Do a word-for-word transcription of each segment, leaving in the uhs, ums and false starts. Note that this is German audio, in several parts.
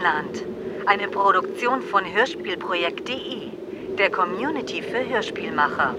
Wienland. Eine Produktion von Hörspielprojekt punkt de, der Community für Hörspielmacher.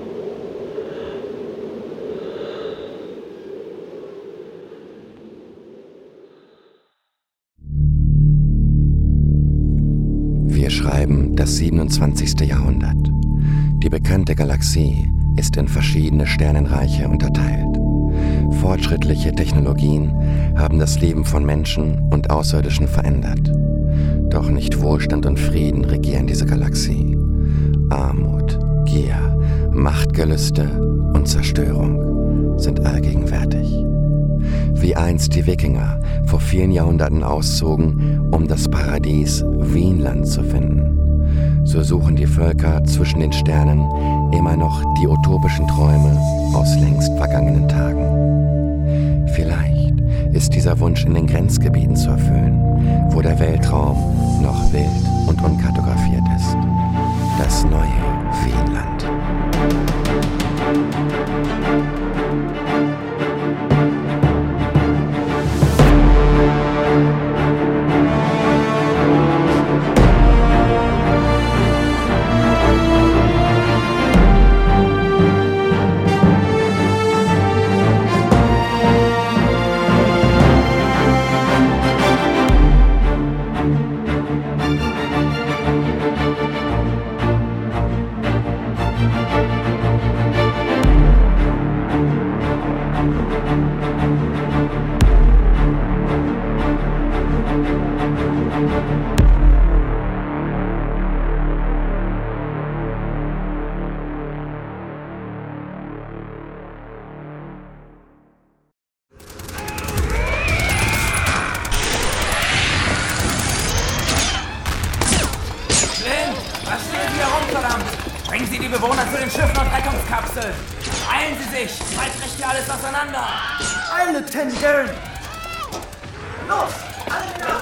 Wir schreiben das siebenundzwanzigste Jahrhundert. Die bekannte Galaxie ist in verschiedene Sternenreiche unterteilt. Fortschrittliche Technologien haben das Leben von Menschen und Außerirdischen verändert. Doch nicht Wohlstand und Frieden regieren diese Galaxie. Armut, Gier, Machtgelüste und Zerstörung sind allgegenwärtig. Wie einst die Wikinger vor vielen Jahrhunderten auszogen, um das Paradies Wienland zu finden, so suchen die Völker zwischen den Sternen immer noch die utopischen Träume aus längst vergangenen Tagen. Vielleicht ist dieser Wunsch in den Grenzgebieten zu erfüllen, wo der Weltraum noch wild und unkartografiert ist. Das neue Wienland. Bringen Sie die Bewohner zu den Schiffen und Rettungskapseln! Eilen Sie sich! Bald bricht hier alles auseinander! Ein Lieutenant Dern! Los! Alle klar!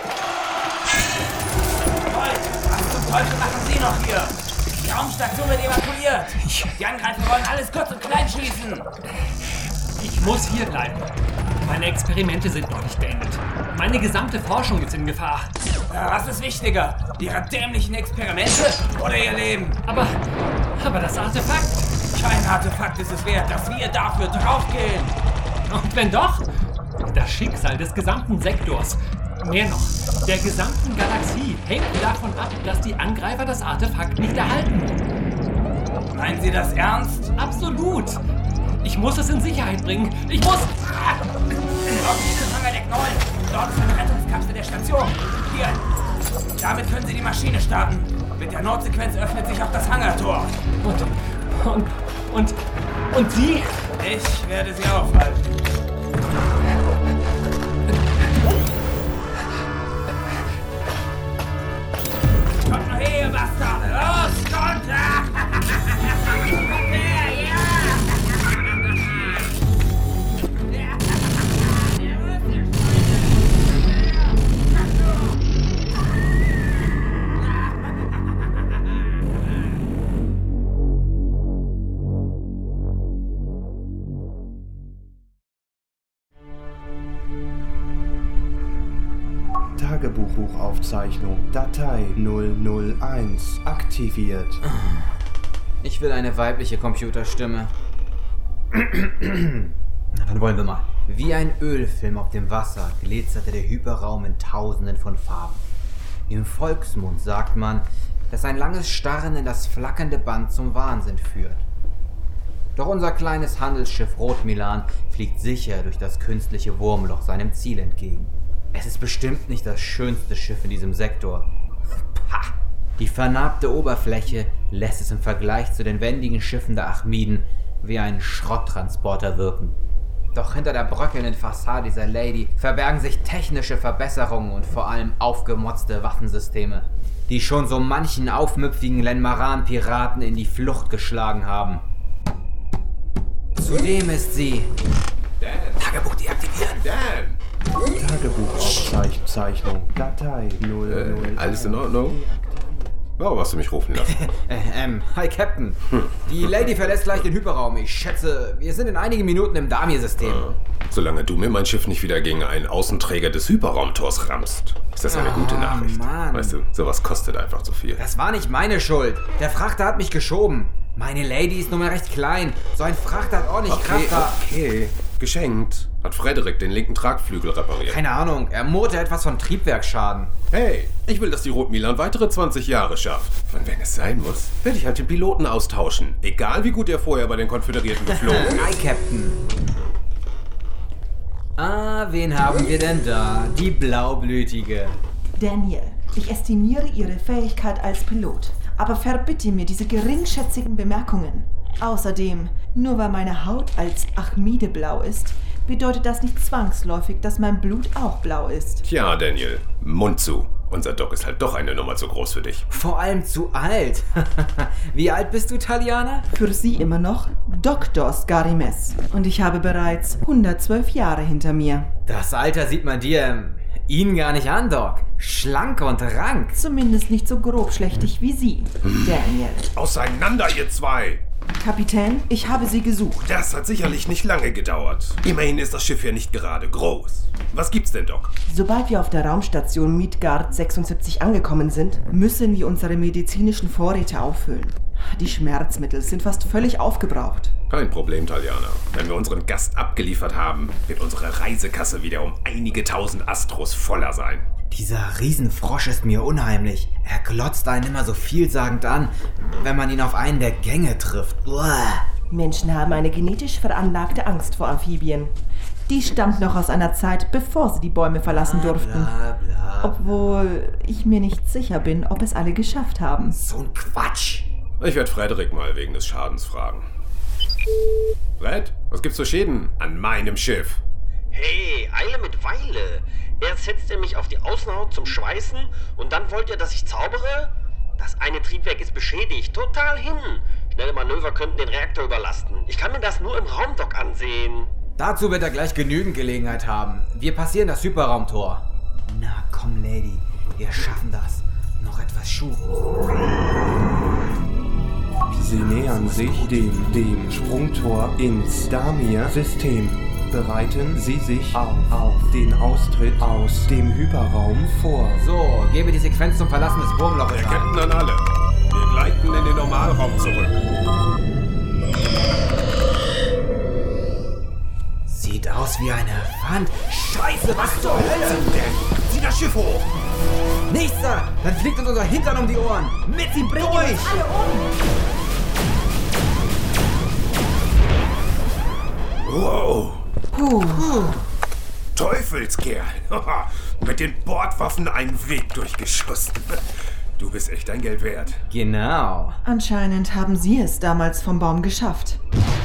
Toll! Was zum Teufel machen Sie noch hier? Die Raumstation wird evakuiert! Die Angreifer wollen alles kurz und klein schließen! Ich muss hier bleiben. Meine Experimente sind noch nicht beendet. Meine gesamte Forschung ist in Gefahr. Ja, was ist wichtiger? Ihre dämlichen Experimente oder Ihr Leben? Aber, aber das Artefakt? Kein Artefakt ist es wert, dass wir dafür draufgehen. Und wenn doch? Das Schicksal des gesamten Sektors, mehr noch, der gesamten Galaxie hängt davon ab, dass die Angreifer das Artefakt nicht erhalten. Meinen Sie das ernst? Absolut. Ich muss es in Sicherheit bringen. Ich muss... Dort ist das Hangardeck neun. Dort ist eine Rettungskapsel der Station. Hier. Damit können Sie die Maschine starten. Mit der Notsequenz öffnet sich auch das Hangartor. Und, und, und, und Sie? Ich werde Sie aufhalten. Kommt nur her, ihr Bastarde. Los, kommt! Tagebuchaufzeichnung, Datei null null eins, aktiviert. Ich will eine weibliche Computerstimme. Na, dann wollen wir mal. Wie ein Ölfilm auf dem Wasser glitzerte der Hyperraum in tausenden von Farben. Im Volksmund sagt man, dass ein langes Starren in das flackernde Band zum Wahnsinn führt. Doch unser kleines Handelsschiff Rotmilan fliegt sicher durch das künstliche Wurmloch seinem Ziel entgegen. Es ist bestimmt nicht das schönste Schiff in diesem Sektor. Pah! Die vernarbte Oberfläche lässt es im Vergleich zu den wendigen Schiffen der Achmiden wie ein Schrotttransporter wirken. Doch hinter der bröckelnden Fassade dieser Lady verbergen sich technische Verbesserungen und vor allem aufgemotzte Waffensysteme, die schon so manchen aufmüpfigen Lenmaran-Piraten in die Flucht geschlagen haben. Zudem ist sie... Dan. Tagebuch deaktivieren. Dan. Tagebuchaufzeichnung, Datei null null eins. Äh, alles in Ordnung? Warum hast du mich rufen lassen? äh, ähm, hi Captain. Die Lady verlässt gleich den Hyperraum. Ich schätze, wir sind in einigen Minuten im Damir-System. Ja. Solange du mir mein Schiff nicht wieder gegen einen Außenträger des Hyperraumtors rammst, ist das eine oh, gute Nachricht. Mann. Weißt du, sowas kostet einfach zu viel. Das war nicht meine Schuld. Der Frachter hat mich geschoben. Meine Lady ist nur mal recht klein. So ein Frachter hat ordentlich okay, Kraft. Okay, geschenkt. Hat Frederik den linken Tragflügel repariert. Keine Ahnung, er murrte etwas von Triebwerksschaden. Hey, ich will, dass die Rotmilan weitere zwanzig Jahre schafft. Und wenn es sein muss, werde ich halt den Piloten austauschen. Egal wie gut er vorher bei den Konföderierten geflogen ist. Hi, Captain. Ah, wen haben wir denn da? Die Blaublütige. Daniel, ich estimiere Ihre Fähigkeit als Pilot. Aber verbitte mir diese geringschätzigen Bemerkungen. Außerdem, nur weil meine Haut als Achmideblau ist, bedeutet das nicht zwangsläufig, dass mein Blut auch blau ist. Tja, Daniel, Mund zu. Unser Doc ist halt doch eine Nummer zu groß für dich. Vor allem zu alt. Wie alt bist du, Taliana? Für Sie immer noch Doktor Skarimes. Und ich habe bereits hundertzwölf Jahre hinter mir. Das Alter sieht man dir, ähm, Ihnen gar nicht an, Doc. Schlank und rank. Zumindest nicht so grobschlächtig wie Sie, Daniel. Auseinander, ihr zwei! Kapitän, ich habe Sie gesucht. Das hat sicherlich nicht lange gedauert. Immerhin ist das Schiff ja nicht gerade groß. Was gibt's denn, Doc? Sobald wir auf der Raumstation Midgard sechsundsiebzig angekommen sind, müssen wir unsere medizinischen Vorräte auffüllen. Die Schmerzmittel sind fast völlig aufgebraucht. Kein Problem, Taliana. Wenn wir unseren Gast abgeliefert haben, wird unsere Reisekasse wieder um einige tausend Astros voller sein. Dieser Riesenfrosch ist mir unheimlich. Er glotzt einen immer so vielsagend an, wenn man ihn auf einen der Gänge trifft. Uah. Menschen haben eine genetisch veranlagte Angst vor Amphibien. Die stammt noch aus einer Zeit, bevor sie die Bäume verlassen bla, durften. Bla, bla, Obwohl ich mir nicht sicher bin, ob es alle geschafft haben. So ein Quatsch. Ich werde Frederik mal wegen des Schadens fragen. Fred, was gibt's für Schäden an meinem Schiff? Hey, Eile mit Weile. Erst setzt er mich auf die Außenhaut zum Schweißen und dann wollt ihr, dass ich zaubere? Das eine Triebwerk ist beschädigt. Total hin. Schnelle Manöver könnten den Reaktor überlasten. Ich kann mir das nur im Raumdock ansehen. Dazu wird er gleich genügend Gelegenheit haben. Wir passieren das Hyperraumtor. Na komm, Lady. Wir schaffen das. Noch etwas Schuh. Sie nähern sich dem, dem Sprungtor ins Damir-System. Bereiten Sie sich auf, auf den Austritt aus dem Hyperraum vor. So, gebe die Sequenz zum Verlassen des Wurmloches Der Captain an alle. Wir gleiten in den Normalraum zurück. Sieht aus wie eine Wand. Scheiße, was zur Hölle? Denn? Zieh das Schiff hoch! Nichts da! Dann fliegt uns unser Hintern um die Ohren! Mit sie bringen durch! Alle um! Wow! Puh. Teufelskerl! Mit den Bordwaffen einen Weg durchgeschossen. Du bist echt dein Geld wert. Genau. Anscheinend haben Sie es damals vom Baum geschafft.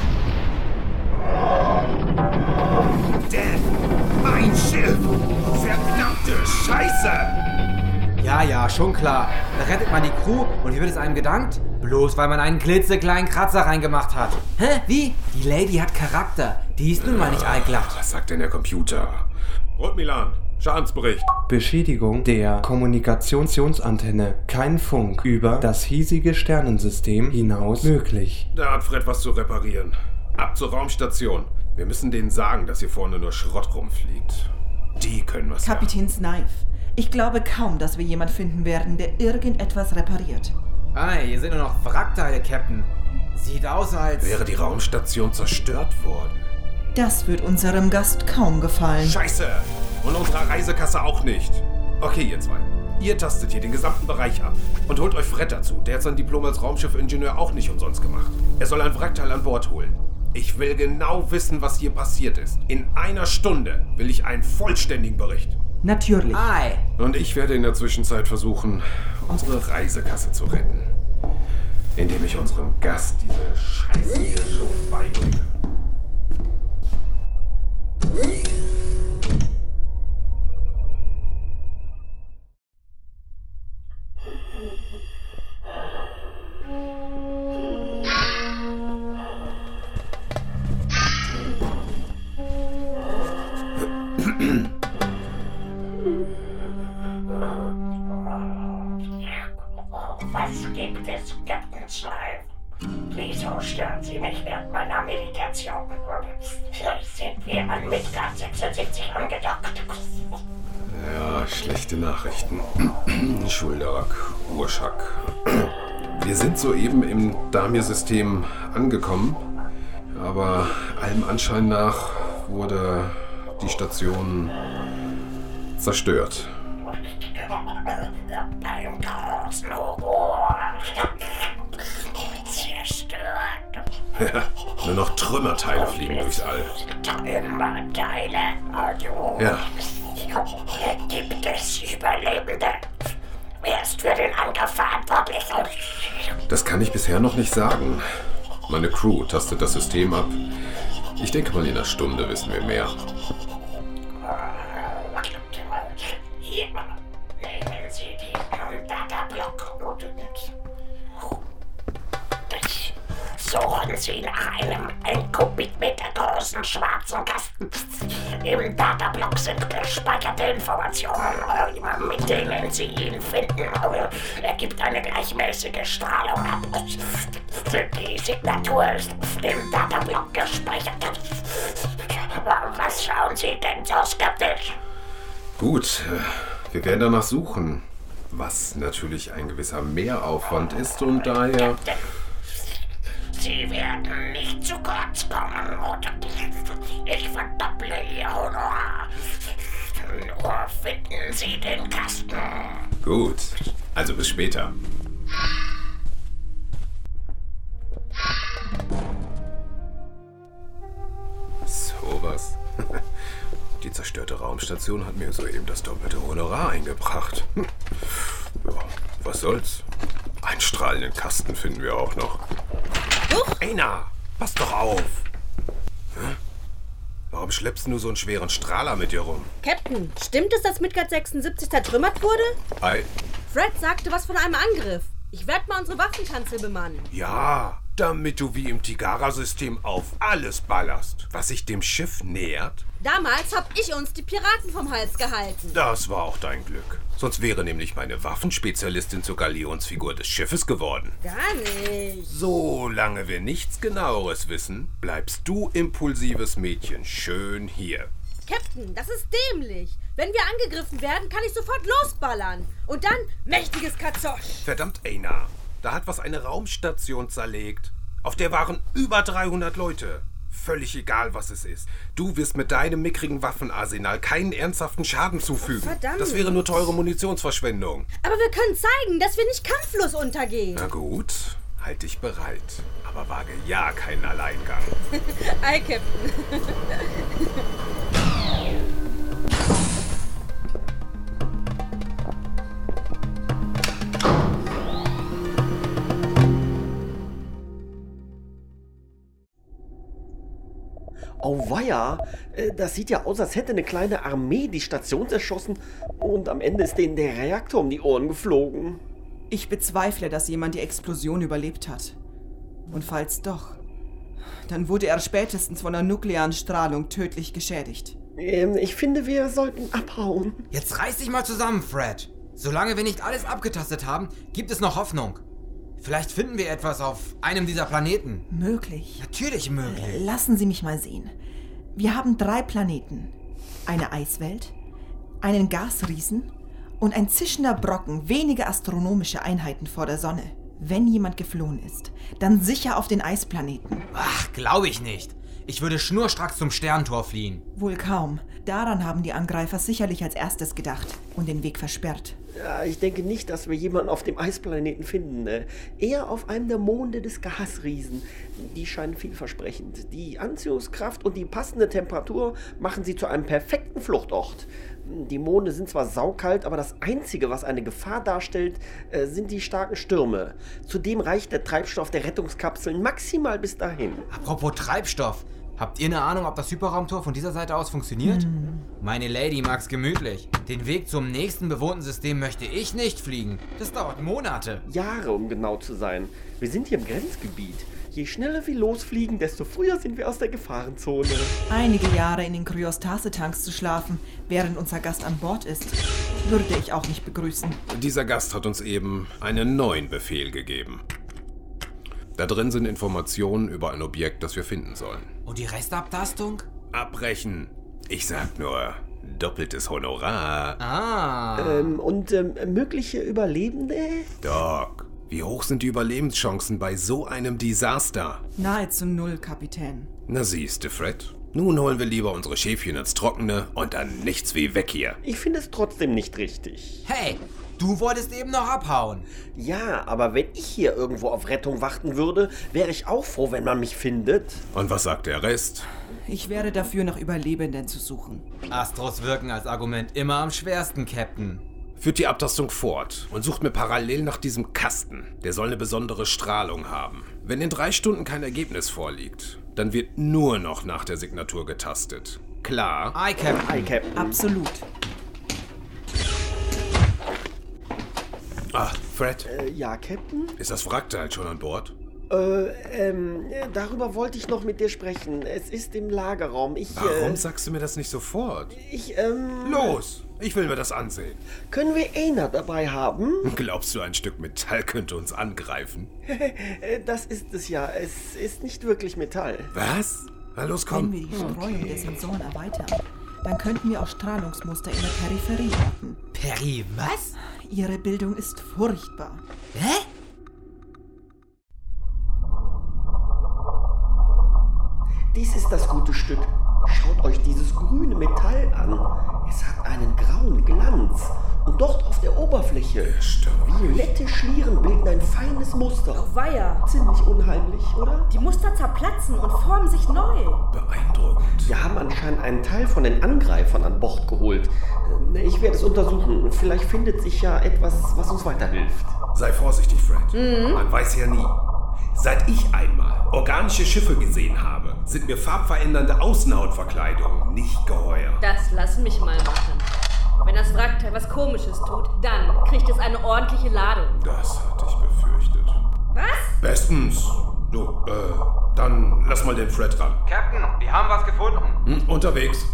Denn mein Schiff! Verdammte Scheiße! Ja, ja, schon klar. Da rettet man die Crew und wie wird es einem gedankt? Bloß weil man einen klitzekleinen Kratzer reingemacht hat. Hä? Wie? Die Lady hat Charakter. Die ist nun mal nicht allglatt. Was sagt denn der Computer? Rotmilan, Schadensbericht. Beschädigung der Kommunikationsantenne. Kein Funk über das hiesige Sternensystem hinaus möglich. Da hat Fred was zu reparieren. Ab zur Raumstation. Wir müssen denen sagen, dass hier vorne nur Schrott rumfliegt. Die können was sagen. Kapitän Knife, ich glaube kaum, dass wir jemand finden werden, der irgendetwas repariert. Ei, hier sind nur noch Wrackteile, Captain. Sieht aus, als... Wäre die Raumstation zerstört worden. Das wird unserem Gast kaum gefallen. Scheiße! Und unserer Reisekasse auch nicht. Okay, ihr zwei. Ihr tastet hier den gesamten Bereich ab und holt euch Fred dazu. Der hat sein Diplom als Raumschiffingenieur auch nicht umsonst gemacht. Er soll ein Wrackteil an Bord holen. Ich will genau wissen, was hier passiert ist. In einer Stunde will ich einen vollständigen Bericht. Natürlich. Ei. Und ich werde in der Zwischenzeit versuchen, unsere Reisekasse zu retten. Indem ich unserem Gast diese Scheiße hier schon beibringe. Wieso stören Sie mich während meiner Meditation? Sind wir an Midgard sechsundsiebzig angedockt? Ja, schlechte Nachrichten. Schulderak, Urschak. Wir sind soeben im Damir-System angekommen, aber allem Anschein nach wurde die Station zerstört. Beim großen Horror. Zerstört. Ja, nur noch Trümmerteile fliegen durchs All. Trümmerteile? Ja. Gibt es Überlebende? Wer ist für den Angriff verantwortlich? Das kann ich bisher noch nicht sagen. Meine Crew tastet das System ab. Ich denke mal, in einer Stunde wissen wir mehr. Hier, nehmen Sie den Datablock. Suchen Sie nach einem ein Kubikmeter großen schwarzen Kasten. Im Datablock sind gespeicherte Informationen, mit denen Sie ihn finden. Er gibt eine gleichmäßige Strahlung ab. Die Signatur ist im Datablock gespeichert. Was schauen Sie denn so skeptisch? Gut, wir werden danach suchen. Was natürlich ein gewisser Mehraufwand ist und daher... Sie werden nicht zu kurz kommen. Ich verdopple Ihr Honorar. Nur finden Sie den Kasten. Gut, also bis später. So was. Die zerstörte Raumstation hat mir soeben das doppelte Honorar eingebracht. Ja, was soll's? Einen strahlenden Kasten finden wir auch noch. Huch. Aina, pass doch auf! Hä? Warum schleppst du so einen schweren Strahler mit dir rum? Captain, stimmt es, dass Midgard sechsundsiebzig zertrümmert wurde? Ei. Fred sagte was von einem Angriff. Ich werde mal unsere Waffenkanzel bemannen. Ja, damit du wie im Tigara-System auf alles ballerst, was sich dem Schiff nähert. Damals hab ich uns die Piraten vom Hals gehalten. Das war auch dein Glück. Sonst wäre nämlich meine Waffenspezialistin zur Galionsfigur des Schiffes geworden. Gar nicht. Solange wir nichts Genaueres wissen, bleibst du, impulsives Mädchen, schön hier. Captain, das ist dämlich. Wenn wir angegriffen werden, kann ich sofort losballern. Und dann mächtiges Katzosch. Verdammt, Aina. Da hat was eine Raumstation zerlegt. Auf der waren über dreihundert Leute. Völlig egal, was es ist. Du wirst mit deinem mickrigen Waffenarsenal keinen ernsthaften Schaden zufügen. Oh, verdammt. Das wäre nur teure Munitionsverschwendung. Aber wir können zeigen, dass wir nicht kampflos untergehen. Na gut, halt dich bereit. Aber wage ja keinen Alleingang. Ei, Captain. Auweia, das sieht ja aus, als hätte eine kleine Armee die Station erschossen und am Ende ist denen der Reaktor um die Ohren geflogen. Ich bezweifle, dass jemand die Explosion überlebt hat. Und falls doch, dann wurde er spätestens von der nuklearen Strahlung tödlich geschädigt. Ähm, ich finde, wir sollten abhauen. Jetzt reiß dich mal zusammen, Fred. Solange wir nicht alles abgetastet haben, gibt es noch Hoffnung. Vielleicht finden wir etwas auf einem dieser Planeten. Möglich. Natürlich möglich. Lassen Sie mich mal sehen. Wir haben drei Planeten. Eine Eiswelt, einen Gasriesen und ein zischender Brocken, wenige astronomische Einheiten vor der Sonne. Wenn jemand geflohen ist, dann sicher auf den Eisplaneten. Ach, glaube ich nicht. Ich würde schnurstracks zum Sterntor fliehen. Wohl kaum. Daran haben die Angreifer sicherlich als erstes gedacht und den Weg versperrt. Ja, ich denke nicht, dass wir jemanden auf dem Eisplaneten finden. Äh, eher auf einem der Monde des Gasriesen. Die scheinen vielversprechend. Die Anziehungskraft und die passende Temperatur machen sie zu einem perfekten Fluchtort. Die Monde sind zwar saukalt, aber das Einzige, was eine Gefahr darstellt, äh, sind die starken Stürme. Zudem reicht der Treibstoff der Rettungskapseln maximal bis dahin. Apropos Treibstoff. Habt ihr eine Ahnung, ob das Hyperraumtor von dieser Seite aus funktioniert? Hm. Meine Lady mag's gemütlich. Den Weg zum nächsten bewohnten System möchte ich nicht fliegen. Das dauert Monate. Jahre, um genau zu sein. Wir sind hier im Grenzgebiet. Je schneller wir losfliegen, desto früher sind wir aus der Gefahrenzone. Einige Jahre in den Kryostase-Tanks zu schlafen, während unser Gast an Bord ist, würde ich auch nicht begrüßen. Dieser Gast hat uns eben einen neuen Befehl gegeben. Da drin sind Informationen über ein Objekt, das wir finden sollen. Und die Restabtastung? Abbrechen. Ich sag nur, doppeltes Honorar. Ah. Ähm, und ähm, mögliche Überlebende? Doc, wie hoch sind die Überlebenschancen bei so einem Desaster? Nahezu null, Kapitän. Na siehste, Fred. Nun holen wir lieber unsere Schäfchen ins Trockene und dann nichts wie weg hier. Ich finde es trotzdem nicht richtig. Hey, du wolltest eben noch abhauen. Ja, aber wenn ich hier irgendwo auf Rettung warten würde, wäre ich auch froh, wenn man mich findet. Und was sagt der Rest? Ich wäre dafür, nach Überlebenden zu suchen. Astros wirken als Argument immer am schwersten, Captain. Führt die Abtastung fort und sucht mir parallel nach diesem Kasten. Der soll eine besondere Strahlung haben. Wenn in drei Stunden kein Ergebnis vorliegt, dann wird nur noch nach der Signatur getastet. Klar? Aye, Captain. Aye, Captain. Absolut. Ah, Fred? Äh, ja, Captain? Ist das Wrackteil schon an Bord? Äh, ähm, darüber wollte ich noch mit dir sprechen. Es ist im Lagerraum. Ich, Warum äh, sagst du mir das nicht sofort? Ich, ähm... Los! Ich will mir das ansehen. Können wir Aina dabei haben? Glaubst du, ein Stück Metall könnte uns angreifen? Das ist es ja. Es ist nicht wirklich Metall. Was? Na los, komm. Wenn wir die Streuung der Sensoren erweitern, dann könnten wir auch Strahlungsmuster in der Peripherie orten. Peri, was? Ihre Bildung ist furchtbar. Hä? Dies ist das gute Stück. Schaut euch dieses grüne Metall an. Es hat einen grauen Glanz. Und dort auf der Oberfläche, violette Schlieren bilden ein feines Muster. Oh weia. Ziemlich unheimlich, oder? Die Muster zerplatzen und formen sich neu. Beeindruckend. Wir haben anscheinend einen Teil von den Angreifern an Bord geholt. Ich werde es untersuchen. Vielleicht findet sich ja etwas, was uns weiterhilft. Sei vorsichtig, Fred. Mhm. Man weiß ja nie. Seit ich einmal organische Schiffe gesehen habe, sind mir farbverändernde Außenhautverkleidungen nicht geheuer. Das lass mich mal machen. Wenn das Wrackteil was Komisches tut, dann kriegt es eine ordentliche Ladung. Das hatte ich befürchtet. Was? Bestens. Du, äh, dann lass mal den Fred ran. Captain, wir haben was gefunden. Hm, unterwegs.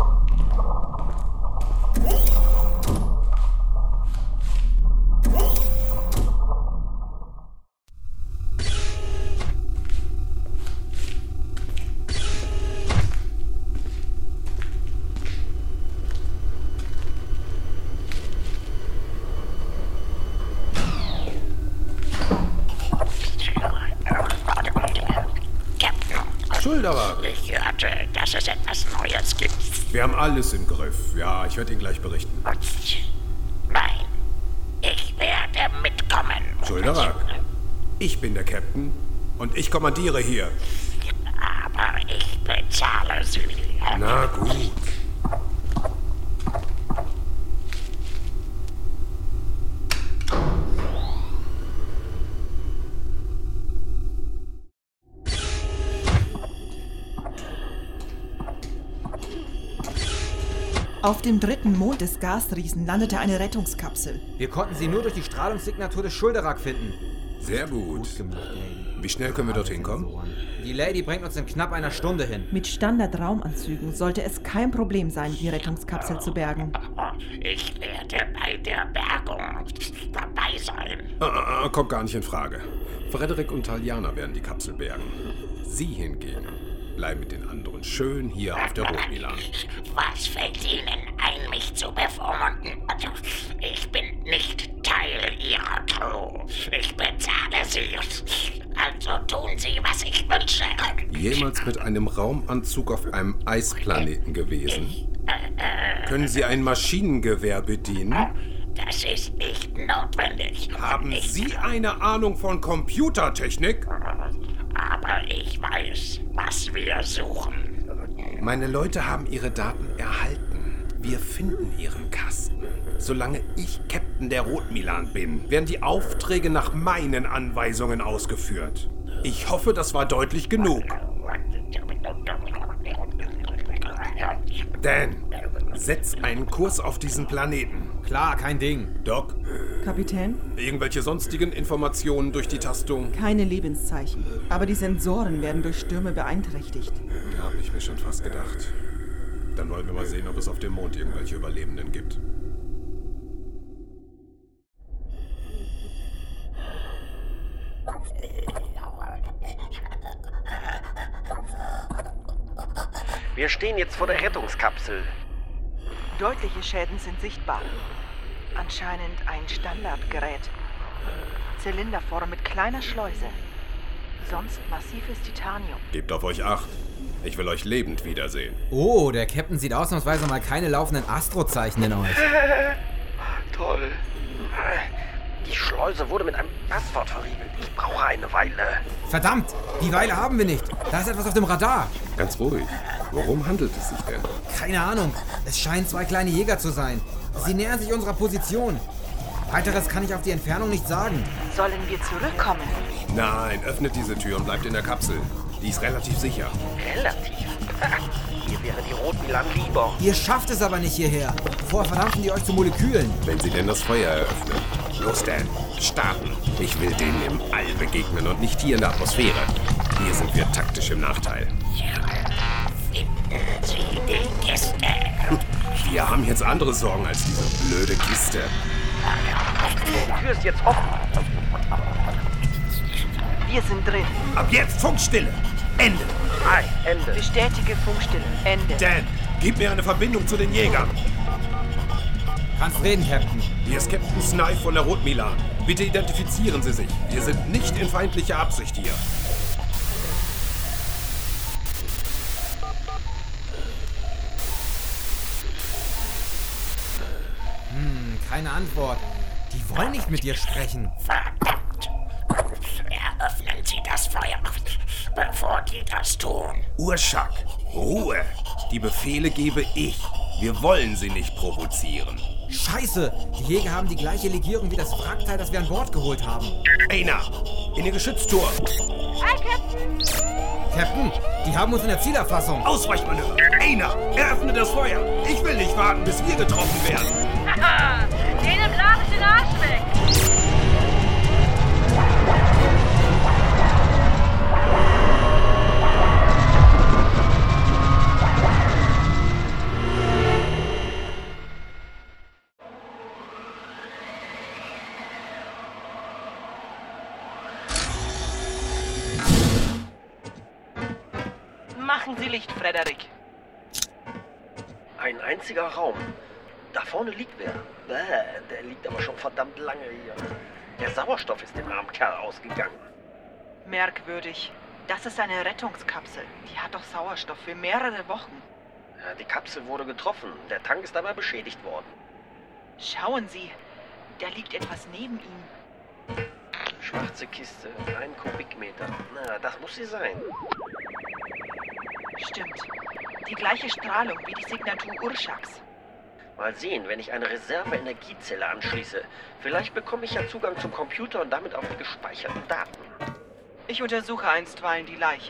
Schulterwagen. Ich hörte, dass es etwas Neues gibt. Wir haben alles im Griff. Ja, ich werde Ihnen gleich berichten. Nein, ich werde mitkommen. Schulterwagen. Ich bin der Captain und ich kommandiere hier. Aber ich bezahle Sie. Na gut. Auf dem dritten Mond des Gasriesen landete eine Rettungskapsel. Wir konnten sie nur durch die Strahlungssignatur des Schulderak finden. Sehr gut. Gut gemacht, Lady. Wie schnell können wir dorthin kommen? Die Lady bringt uns in knapp einer Stunde hin. Mit Standardraumanzügen sollte es kein Problem sein, die Rettungskapsel zu bergen. Ich werde bei der Bergung dabei sein. Ah, ah, kommt gar nicht in Frage. Frederik und Taljana werden die Kapsel bergen. Sie hingegen bleiben mit den anderen schön hier auf der Rotmilan. Was fällt Ihnen ein, mich zu bevormunden? Ich bin nicht Teil Ihrer Crew. Ich bezahle Sie. Also tun Sie, was ich wünsche. Jemals mit einem Raumanzug auf einem Eisplaneten gewesen? Können Sie ein Maschinengewehr bedienen? Das ist nicht notwendig. Haben Sie eine Ahnung von Computertechnik? Aber ich weiß, was wir suchen. Meine Leute haben ihre Daten erhalten. Wir finden ihren Kasten. Solange ich Captain der Rotmilan bin, werden die Aufträge nach meinen Anweisungen ausgeführt. Ich hoffe, das war deutlich genug. Dan, setz einen Kurs auf diesen Planeten. Klar, kein Ding. Doc? Kapitän? Irgendwelche sonstigen Informationen durch die Tastung? Keine Lebenszeichen. Aber die Sensoren werden durch Stürme beeinträchtigt. Habe ich mir schon fast gedacht. Dann wollen wir mal sehen, ob es auf dem Mond irgendwelche Überlebenden gibt. Wir stehen jetzt vor der Rettungskapsel. Deutliche Schäden sind sichtbar. Anscheinend ein Standardgerät. Zylinderform mit kleiner Schleuse. Sonst massives Titanium. Gebt auf euch Acht. Ich will euch lebend wiedersehen. Oh, der Captain sieht ausnahmsweise mal keine laufenden Astrozeichen in euch. Toll. Die Schleuse wurde mit einem Passwort verriegelt. Ich brauche eine Weile. Verdammt, die Weile haben wir nicht. Da ist etwas auf dem Radar. Ganz ruhig. Worum handelt es sich denn? Keine Ahnung. Es scheinen zwei kleine Jäger zu sein. Sie nähern sich unserer Position. Weiteres kann ich auf die Entfernung nicht sagen. Sollen wir zurückkommen? Nein, öffnet diese Tür und bleibt in der Kapsel. Die ist relativ sicher. Relativ? Hier wäre die Rotmilan lieber. Ihr schafft es aber nicht hierher. Vorher verdampfen die euch zu Molekülen. Wenn sie denn das Feuer eröffnen. Los, Dan. Starten. Ich will denen im All begegnen und nicht hier in der Atmosphäre. Hier sind wir taktisch im Nachteil. Finden Sie die Kiste. Wir haben jetzt andere Sorgen als diese blöde Kiste. Die Tür ist jetzt offen. Wir sind drin. Ab jetzt Funkstille. Ende. Nein, Ende. Bestätige Funkstille. Ende. Dan, gib mir eine Verbindung zu den Jägern. Kannst reden, Captain. Hier ist Captain Snipe von der Rotmilan. Bitte identifizieren Sie sich. Wir sind nicht in feindlicher Absicht hier. Hm, keine Antwort. Die wollen nicht mit dir sprechen. Verdammt. Eröffnen Sie das Feuer, bevor die das tun. Urschak, Ruhe. Die Befehle gebe ich. Wir wollen sie nicht provozieren. Scheiße! Die Jäger haben die gleiche Legierung wie das Wrackteil, das wir an Bord geholt haben. Aina, in ihr Geschütztor. Hi, Captain! Captain, die haben uns in der Zielerfassung. Ausweichmanöver. Aina, eröffne das Feuer. Ich will nicht warten, bis wir getroffen werden. Haha, denen blase ich den Arsch weg! Machen Sie Licht, Frederik. Ein einziger Raum. Da vorne liegt wer. Bäh, der liegt aber schon verdammt lange hier. Der Sauerstoff ist dem armen Kerl ausgegangen. Merkwürdig. Das ist eine Rettungskapsel. Die hat doch Sauerstoff für mehrere Wochen. Ja, die Kapsel wurde getroffen. Der Tank ist aber beschädigt worden. Schauen Sie, da liegt etwas neben ihm. Schwarze Kiste, ein Kubikmeter. Na, das muss sie sein. Stimmt. Die gleiche Strahlung wie die Signatur Urschaks. Mal sehen, wenn ich eine Reserve-Energiezelle anschließe. Vielleicht bekomme ich ja Zugang zum Computer und damit auf die gespeicherten Daten. Ich untersuche einstweilen die Leiche.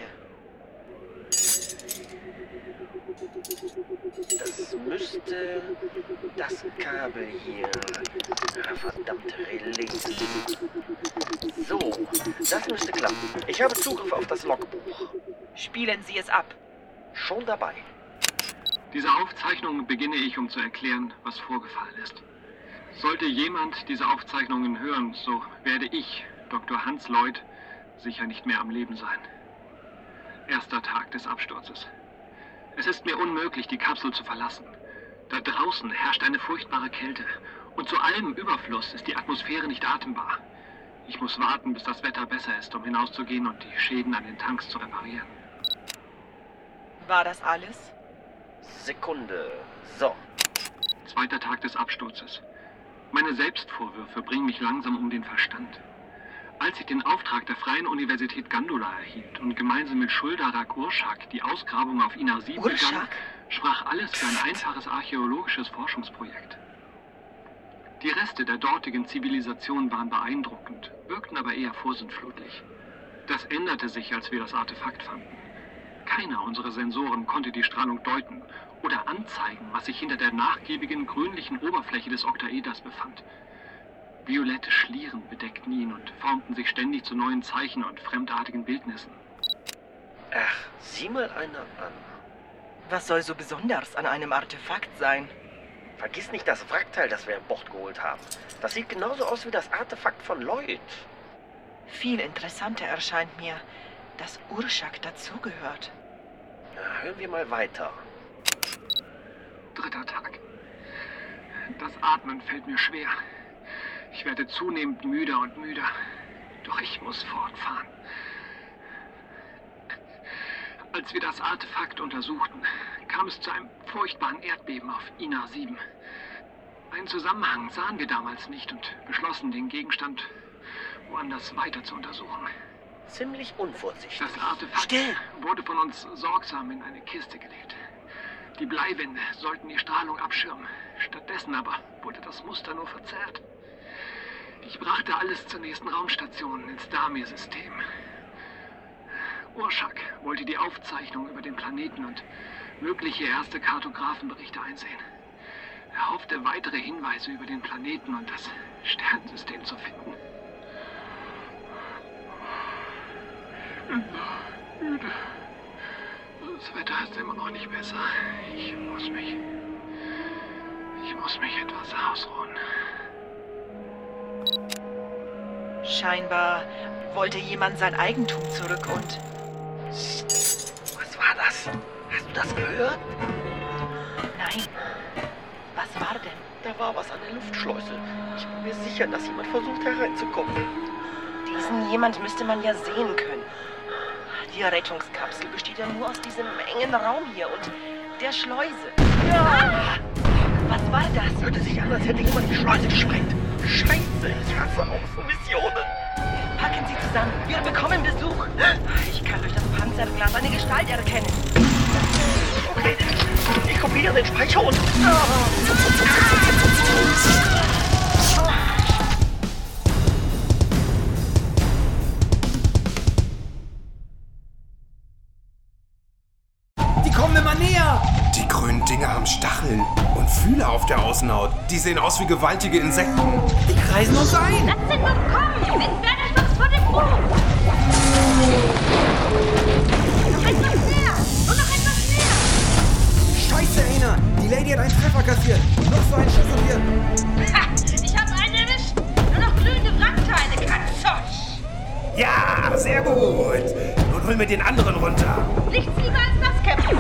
Das müsste das Kabel hier. Ah, verdammte Relais. So, das müsste klappen. Ich habe Zugriff auf das Logbuch. Spielen Sie es ab. Schon dabei. Diese Aufzeichnung beginne ich, um zu erklären, was vorgefallen ist. Sollte jemand diese Aufzeichnungen hören, so werde ich, Doktor Hans Lloyd, sicher nicht mehr am Leben sein. Erster Tag des Absturzes. Es ist mir unmöglich, die Kapsel zu verlassen. Da draußen herrscht eine furchtbare Kälte. Und zu allem Überfluss ist die Atmosphäre nicht atembar. Ich muss warten, bis das Wetter besser ist, um hinauszugehen und die Schäden an den Tanks zu reparieren. War das alles? Sekunde. So. Zweiter Tag des Absturzes. Meine Selbstvorwürfe bringen mich langsam um den Verstand. Als ich den Auftrag der Freien Universität Gandula erhielt und gemeinsam mit Schuldarak Urschak die Ausgrabung auf Ina sieben begann, sprach alles für ein einfaches archäologisches Forschungsprojekt. Die Reste der dortigen Zivilisation waren beeindruckend, wirkten aber eher vorsintflutlich. Das änderte sich, als wir das Artefakt fanden. Keiner unserer Sensoren konnte die Strahlung deuten oder anzeigen, was sich hinter der nachgiebigen grünlichen Oberfläche des Oktaeders befand. Violette Schlieren bedeckten ihn und formten sich ständig zu neuen Zeichen und fremdartigen Bildnissen. Ach, sieh mal einer an. Was soll so besonders an einem Artefakt sein? Vergiss nicht das Wrackteil, das wir an Bord geholt haben. Das sieht genauso aus wie das Artefakt von Lloyd. Viel interessanter erscheint mir, dass Urschak dazugehört. Na, hören wir mal weiter. Dritter Tag. Das Atmen fällt mir schwer. Ich werde zunehmend müder und müder. Doch ich muss fortfahren. Als wir das Artefakt untersuchten, kam es zu einem furchtbaren Erdbeben auf I N A sieben. Einen Zusammenhang sahen wir damals nicht und beschlossen, den Gegenstand woanders weiter zu untersuchen. Ziemlich unvorsichtig. Das Artefakt Still. wurde von uns sorgsam in eine Kiste gelegt. Die Bleiwände sollten die Strahlung abschirmen. Stattdessen aber wurde das Muster nur verzerrt. Ich brachte alles zur nächsten Raumstation ins Damir-System. Urschak wollte die Aufzeichnung über den Planeten und mögliche erste Kartografenberichte einsehen. Er hoffte, weitere Hinweise über den Planeten und das Sternensystem zu finden. Müde. Das Wetter ist immer noch nicht besser. Ich muss mich... Ich muss mich etwas ausruhen. Scheinbar wollte jemand sein Eigentum zurück und... Was war das? Hast du das gehört? Nein. Was war denn? Da war was an der Luftschleuse. Ich bin mir sicher, dass jemand versucht hereinzukommen. Diesen jemand müsste man ja sehen können. Die Rettungskapsel besteht ja nur aus diesem engen Raum hier und der Schleuse. Ja! Was war das? Hörte sich an, als hätte jemand die Schleuse gesprengt. Scheiße, ich hasse Außenmissionen. Packen Sie zusammen, wir bekommen Besuch. Ich kann durch das Panzerglas eine Gestalt erkennen. Okay, ich kopiere den Speicher und... Die kommen immer näher! Die grünen Dinger haben Stacheln und Fühler auf der Außenhaut. Die sehen aus wie gewaltige Insekten. Die kreisen uns ein! Lasst sie doch kommen! Entfernt euch doch vor dem Buch! Noch etwas näher! Nur noch etwas näher! Scheiße, Aina! Die Lady hat einen Treffer kassiert. Noch so ein Schuss und wir... Ha! Ich hab einen erwischt! Nur noch glühende Wrackteile, Katzosch! Ja, sehr gut. Nun holen wir den anderen runter. Nichts lieber als das, Captain!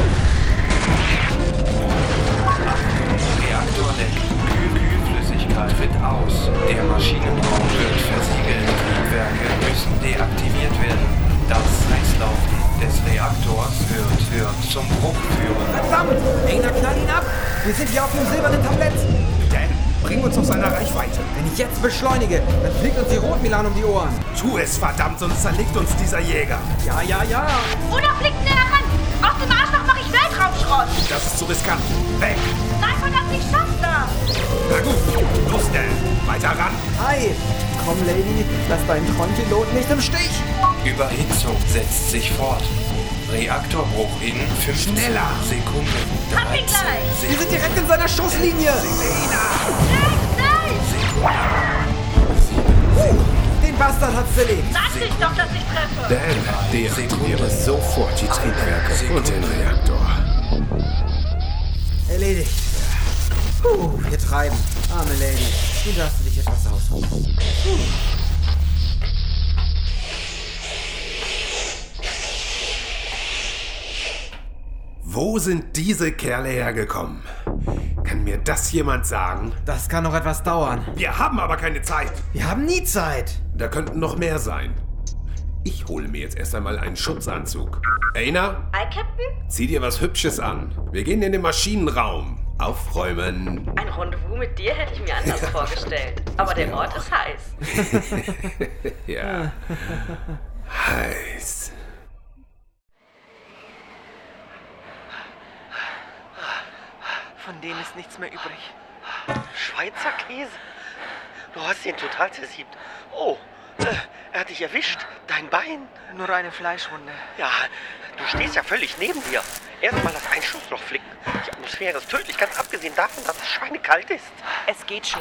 Reaktorleck. Kühl-Kühlflüssigkeit tritt aus. Der Maschinenraum wird versiegelt. Triebwerke müssen deaktiviert werden. Das Heißlaufen des Reaktors wird, wird zum Bruch führen. Verdammt! Aina, knall ihn ab! Wir sind hier auf dem silbernen Tablett! Dan, bring uns aus seiner Reichweite. Wenn ich jetzt beschleunige, dann fliegt uns die Rotmilan um die Ohren. Tu es, verdammt, sonst zerlegt uns dieser Jäger. Ja, ja, ja. Oder fliegt näher ran! Aus dem Arschloch mache ich Weltraumschrott! Das ist zu riskant. Weg! Nein, man das nicht schafft da! Na gut, los Dan, weiter ran. Hi! Komm, Lady, lass deinen Träumpilot nicht im Stich! Überhitzung setzt sich fort. Reaktorbruch in fünfzehn Schneller. Sekunden. Hab ihn gleich! Wir sind direkt in seiner Schusslinie! Den Bastard hat's zerlegt! Sagte ich doch, dass ich treffe! Dan, deaktiviere sofort die Triebwerke und den Reaktor. Erledigt. Puh, wir treiben. Arme Lady, du darfst dich etwas ausruhen. Puh. Wo sind diese Kerle hergekommen? Kann mir das jemand sagen? Das kann noch etwas dauern. Wir haben aber keine Zeit. Wir haben nie Zeit. Da könnten noch mehr sein. Ich hole mir jetzt erst einmal einen Schutzanzug. Aina? Hi, Captain? Zieh dir was Hübsches an. Wir gehen in den Maschinenraum. Aufräumen. Ein Rendezvous mit dir hätte ich mir anders vorgestellt. Aber der Ort ist heiß. Ja. Heiß. Von denen ist nichts mehr übrig. Schweizer Käse? Du hast ihn total zersiebt. Oh, äh, er hat dich erwischt. Dein Bein. Nur eine Fleischwunde. Ja, du stehst ja völlig neben dir. Erstmal das Einschussloch flicken. Die Atmosphäre ist tödlich, ganz abgesehen davon, dass es schweinekalt ist. Es geht schon.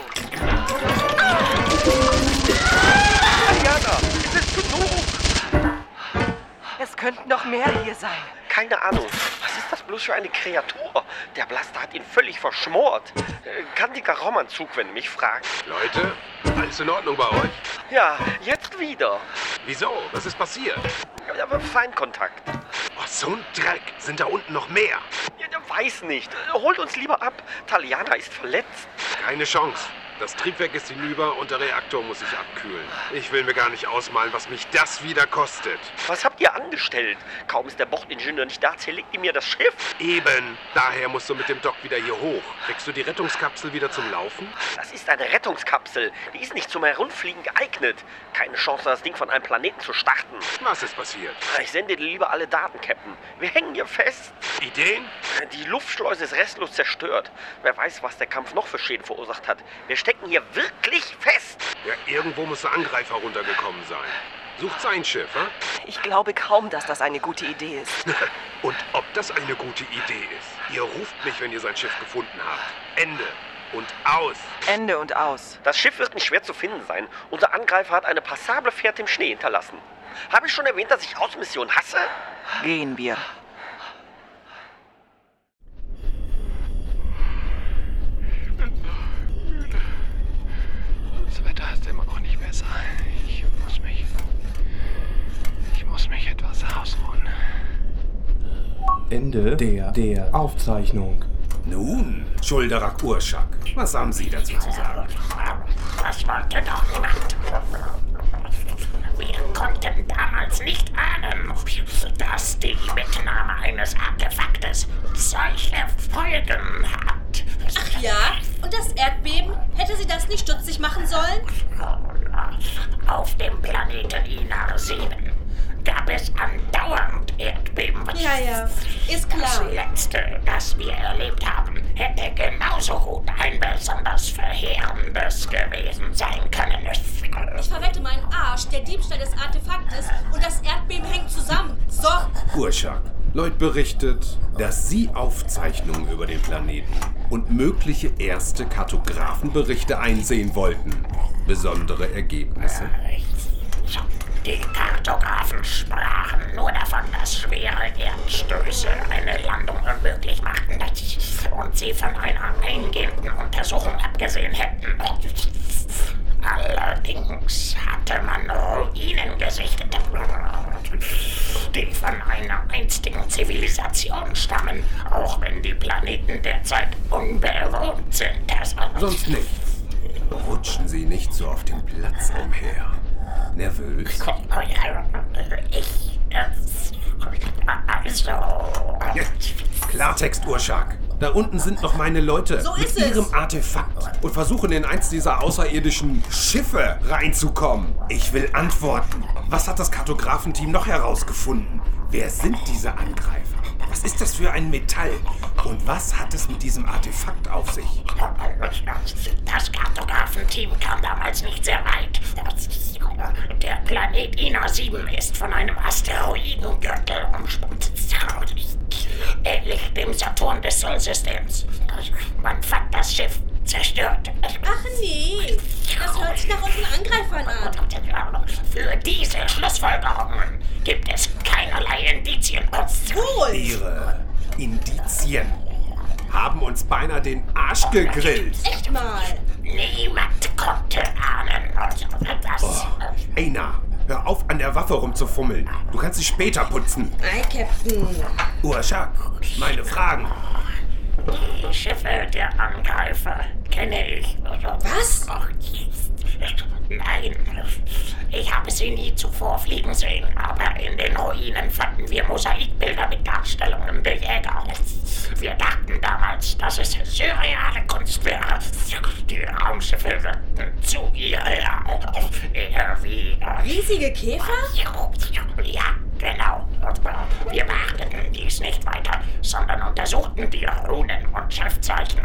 Ariana, es ist genug. Es könnten noch mehr hier sein. Keine Ahnung. Was ist das bloß für eine Kreatur? Der Blaster hat ihn völlig verschmort. Äh, kantiger Raumanzug, wenn du mich fragst. Leute, alles in Ordnung bei euch? Ja, jetzt wieder. Wieso? Was ist passiert? Aber Feindkontakt. Oh, So ein Dreck. Sind da unten noch mehr? Ja, weiß nicht. Holt uns lieber ab. Taliana ist verletzt. Keine Chance. Das Triebwerk ist hinüber und der Reaktor muss sich abkühlen. Ich will mir gar nicht ausmalen, was mich das wieder kostet. Was habt ihr angestellt? Kaum ist der Bordingenieur nicht da, zerlegt ihr mir das Schiff. Eben. Daher musst du mit dem Doc wieder hier hoch. Kriegst du die Rettungskapsel wieder zum Laufen? Das ist eine Rettungskapsel. Die ist nicht zum Herumfliegen geeignet. Keine Chance, das Ding von einem Planeten zu starten. Was ist passiert? Ich sende dir lieber alle Daten, Captain. Wir hängen hier fest. Ideen? Die Luftschleuse ist restlos zerstört. Wer weiß, was der Kampf noch für Schäden verursacht hat. Wir stecken hier wirklich fest. Ja, irgendwo muss der Angreifer runtergekommen sein. Sucht sein Schiff, hm? Ich glaube kaum, dass das eine gute Idee ist. Und ob das eine gute Idee ist? Ihr ruft mich, wenn ihr sein Schiff gefunden habt. Ende. Und aus. Ende und aus. Das Schiff wird nicht schwer zu finden sein. Unser Angreifer hat eine passable Fährte im Schnee hinterlassen. Habe ich schon erwähnt, dass ich Außenmissionen hasse? Gehen wir. Das Wetter ist immer noch nicht besser. Ich muss mich... Ich muss mich etwas ausruhen. Ende der, der Aufzeichnung. Nun, Schulderak Urschak, was haben Sie dazu zu sagen? Das wollte doch niemand. Wir konnten damals nicht ahnen, dass die Mitnahme eines Artefaktes solche Folgen hat. Ach ja? Und das Erdbeben? Hätte sie das nicht stutzig machen sollen? Auf dem Planeten Inar sieben gab es andauernd Erdbeben. Ja, ja, ist klar. Das letzte, das wir erlebt haben, hätte genauso gut ein besonders verheerendes gewesen sein können. Ich verwette meinen Arsch, der Diebstahl des Artefaktes und das Erdbeben hängt zusammen. So. Urschak, Lloyd berichtet, dass Sie Aufzeichnungen über den Planeten und mögliche erste Kartografenberichte einsehen wollten. Besondere Ergebnisse? Die Kartografen sprachen nur davon, dass schwere Erdstöße eine Landung unmöglich machten und sie von einer eingehenden Untersuchung abgesehen hätten. Allerdings hatte man Ruinen gesichtet, die von einer einstigen Zivilisation stammen, auch wenn die Planeten derzeit unbewohnt sind. Sonst nicht. Rutschen Sie nicht so auf dem Platz umher. Nervös? Ich... Also... Klartext, Urschak. Da unten sind noch meine Leute so mit ihrem es. Artefakt und versuchen in eins dieser außerirdischen Schiffe reinzukommen. Ich will Antworten. Was hat das Kartografenteam noch herausgefunden? Wer sind diese Angreifer? Was ist das für ein Metall? Und was hat es mit diesem Artefakt auf sich? Das Kartografenteam kam damals nicht sehr weit. Der Planet Inar sieben ist von einem Asteroidengürtel umspannt. Ähnlich dem Saturn des Sonnensystems. Man fand das Schiff zerstört. Ach nee, das hört sich nach unseren Angreifern an. Für diese Schlussfolgerungen gibt es keinerlei Indizien. Wohl! Ihre Indizien haben uns beinahe den Arsch gegrillt. Echt mal. Niemand konnte ahnen, dass... Oh, Einar, hör auf, an der Waffe rumzufummeln. Du kannst sie später putzen. Ei, Captain. Urschak, meine Fragen. Die Schiffe der Angreifer kenne ich. Was? Nein, ich habe sie nie zuvor fliegen sehen, aber in den Ruinen fanden wir Mosaikbilder mit Darstellungen der Jäger. Wir dachten damals, dass es surreale Kunst wäre. Die Raumschiffe wirkten zu irreal. Eher wie... Riesige Käfer? Ja, genau. Wir beachteten dies nicht weiter, sondern untersuchten die Runen und Schriftzeichen.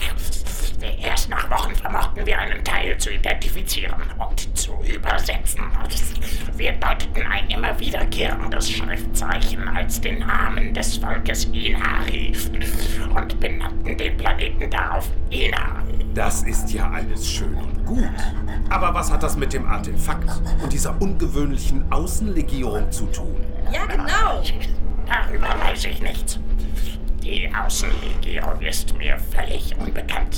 Erst nach Wochen vermochten wir einen Teil zu identifizieren und zu übersetzen. Wir deuteten ein immer wiederkehrendes Schriftzeichen als den Namen des Volkes Inari und benannten den Planeten darauf Inar. Das ist ja alles schön und gut. Aber was hat das mit dem Artefakt und dieser ungewöhnlichen Außenlegierung zu tun? Ja, genau. Darüber weiß ich nichts. Die Außenlegierung ist mir völlig unbekannt.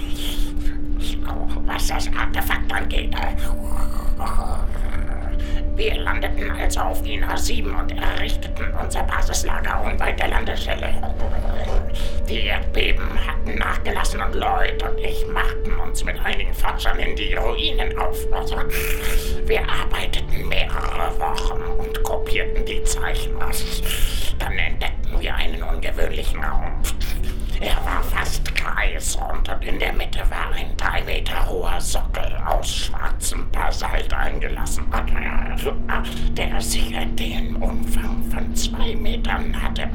Was das Artefakt angeht, Wir landeten also auf I N A sieben und errichteten unser Basislager unweit der Landestelle. Die Erdbeben hatten nachgelassen und Lloyd und ich machten uns mit einigen Forschern in die Ruinen auf. Wir arbeiteten mehrere Wochen und kopierten die Zeichen. Dann entdeckten wir einen ungewöhnlichen Raum. Er war fast kreisrund und in der Mitte war ein drei Meter hoher Sockel aus schwarzem Basalt eingelassen, der sicher den Umfang von zwei Metern hatte.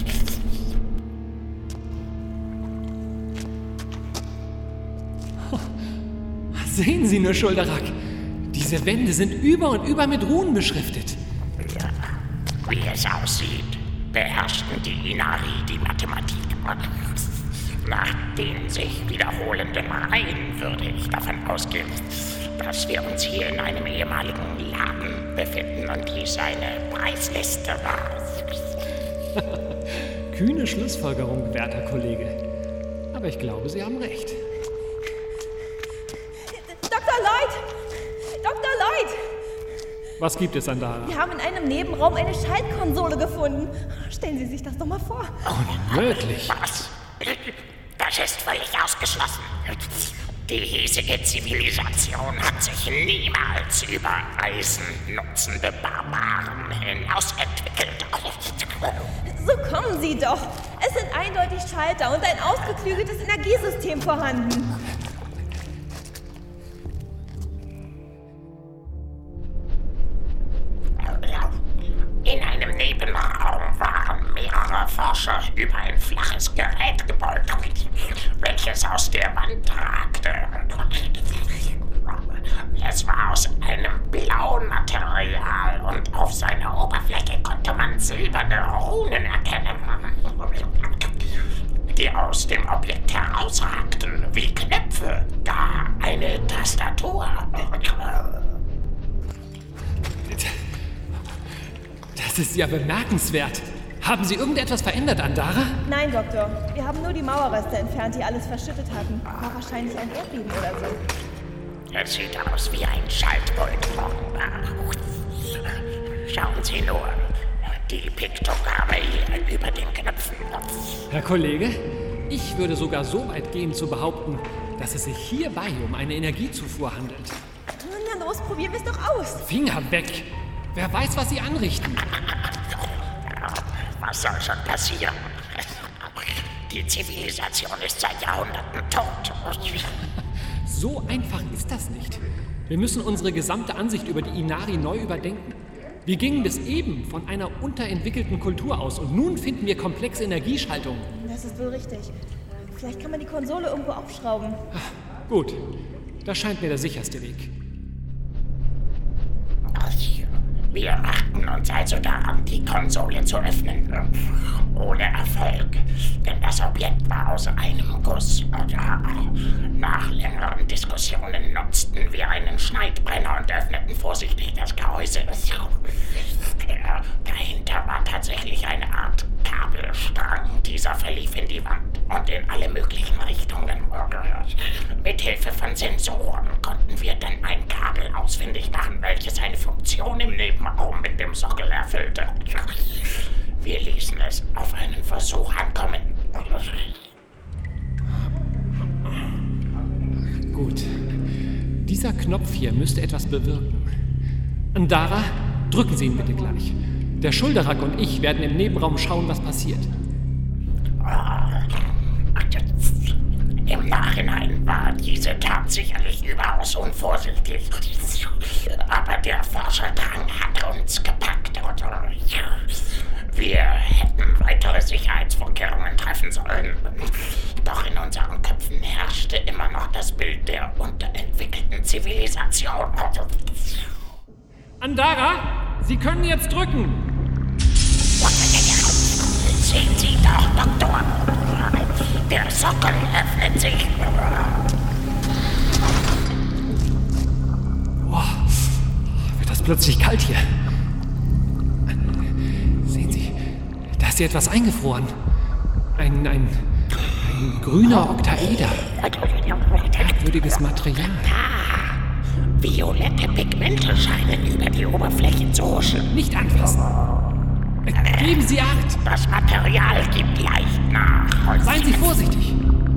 Sehen Sie nur, Schulderak. Diese Wände sind über und über mit Runen beschriftet. Wie es aussieht, beherrschten die Inari die Mathematik. Nach den sich wiederholenden Reihen würde ich davon ausgehen, dass wir uns hier in einem ehemaligen Laden befinden und dies eine Preisliste war. Kühne Schlussfolgerung, werter Kollege. Aber ich glaube, Sie haben recht. Doktor Lloyd! Doktor Lloyd! Was gibt es, Andara? Wir haben in einem Nebenraum eine Schaltkonsole gefunden. Stellen Sie sich das doch mal vor. Unmöglich. Was? Das ist völlig ausgeschlossen. Die hiesige Zivilisation hat sich niemals über eisennutzende Barbaren hinausentwickelt. So kommen Sie doch. Es sind eindeutig Schalter und ein ausgeklügeltes Energiesystem vorhanden. In einem Nebenraum waren mehrere Forscher über ein flaches Gerät gebeugt, welches aus der Wand ragte. Es war aus einem blauen Material und auf seiner Oberfläche konnte man silberne Runen erkennen, die aus dem Objekt herausragten wie Knöpfe, gar eine Tastatur. Das ist ja bemerkenswert. Haben Sie irgendetwas verändert, Andara? Nein, Doktor. Wir haben nur die Mauerreste entfernt, die alles verschüttet hatten. War wahrscheinlich ein Erdbeben oder so. Es sieht aus wie ein Schaltpult. Schauen Sie nur, die Piktogramme hier über den Knöpfen. Herr Kollege, ich würde sogar so weit gehen zu behaupten, dass es sich hierbei um eine Energiezufuhr handelt. Na los, probieren wir es doch aus. Finger weg! Wer weiß, was Sie anrichten. Was soll schon passieren? Die Zivilisation ist seit Jahrhunderten tot. So einfach ist das nicht. Wir müssen unsere gesamte Ansicht über die Inari neu überdenken. Wir gingen bis eben von einer unterentwickelten Kultur aus und nun finden wir komplexe Energieschaltungen. Das ist wohl richtig. Vielleicht kann man die Konsole irgendwo aufschrauben. Gut, das scheint mir der sicherste Weg. Wir machten uns also daran, die Konsole zu öffnen. Ohne Erfolg, denn das Objekt war aus einem Guss. Nach längeren Diskussionen nutzten wir einen Schneidbrenner und öffneten vorsichtig das Gehäuse. Dahinter war tatsächlich eine Art Kabelstrang. Dieser verlief in die Wand und in alle möglichen Richtungen. Mithilfe von Sensoren konnten wir dann ein Kabel ausfindig machen, welches eine Funktion im Nebenraum mit dem Sockel erfüllte. Wir ließen es auf einen Versuch ankommen. Gut. Dieser Knopf hier müsste etwas bewirken. Andara, drücken Sie ihn bitte gleich. Der Schulderak und ich werden im Nebenraum schauen, was passiert. Im Nachhinein war diese Tat sicherlich überaus unvorsichtig. Aber der Forscherdrang hat uns gepackt. Wir hätten weitere Sicherheitsvorkehrungen treffen sollen. Doch in unseren Köpfen herrschte immer noch das Bild der unterentwickelten Zivilisation. Andara, Sie können jetzt drücken. Sehen Sie doch, Doktor. Der Sockel öffnet sich. Boah, wird das plötzlich kalt hier. Sehen Sie, da ist hier etwas eingefroren. Ein, ein, ein grüner Oktaeder. Merkwürdiges Material. Violette Pigmente scheinen über die Oberfläche zu huschen. Nicht anfassen. Geben Sie Acht. Das Material gibt leicht nach. Seien Sie vorsichtig.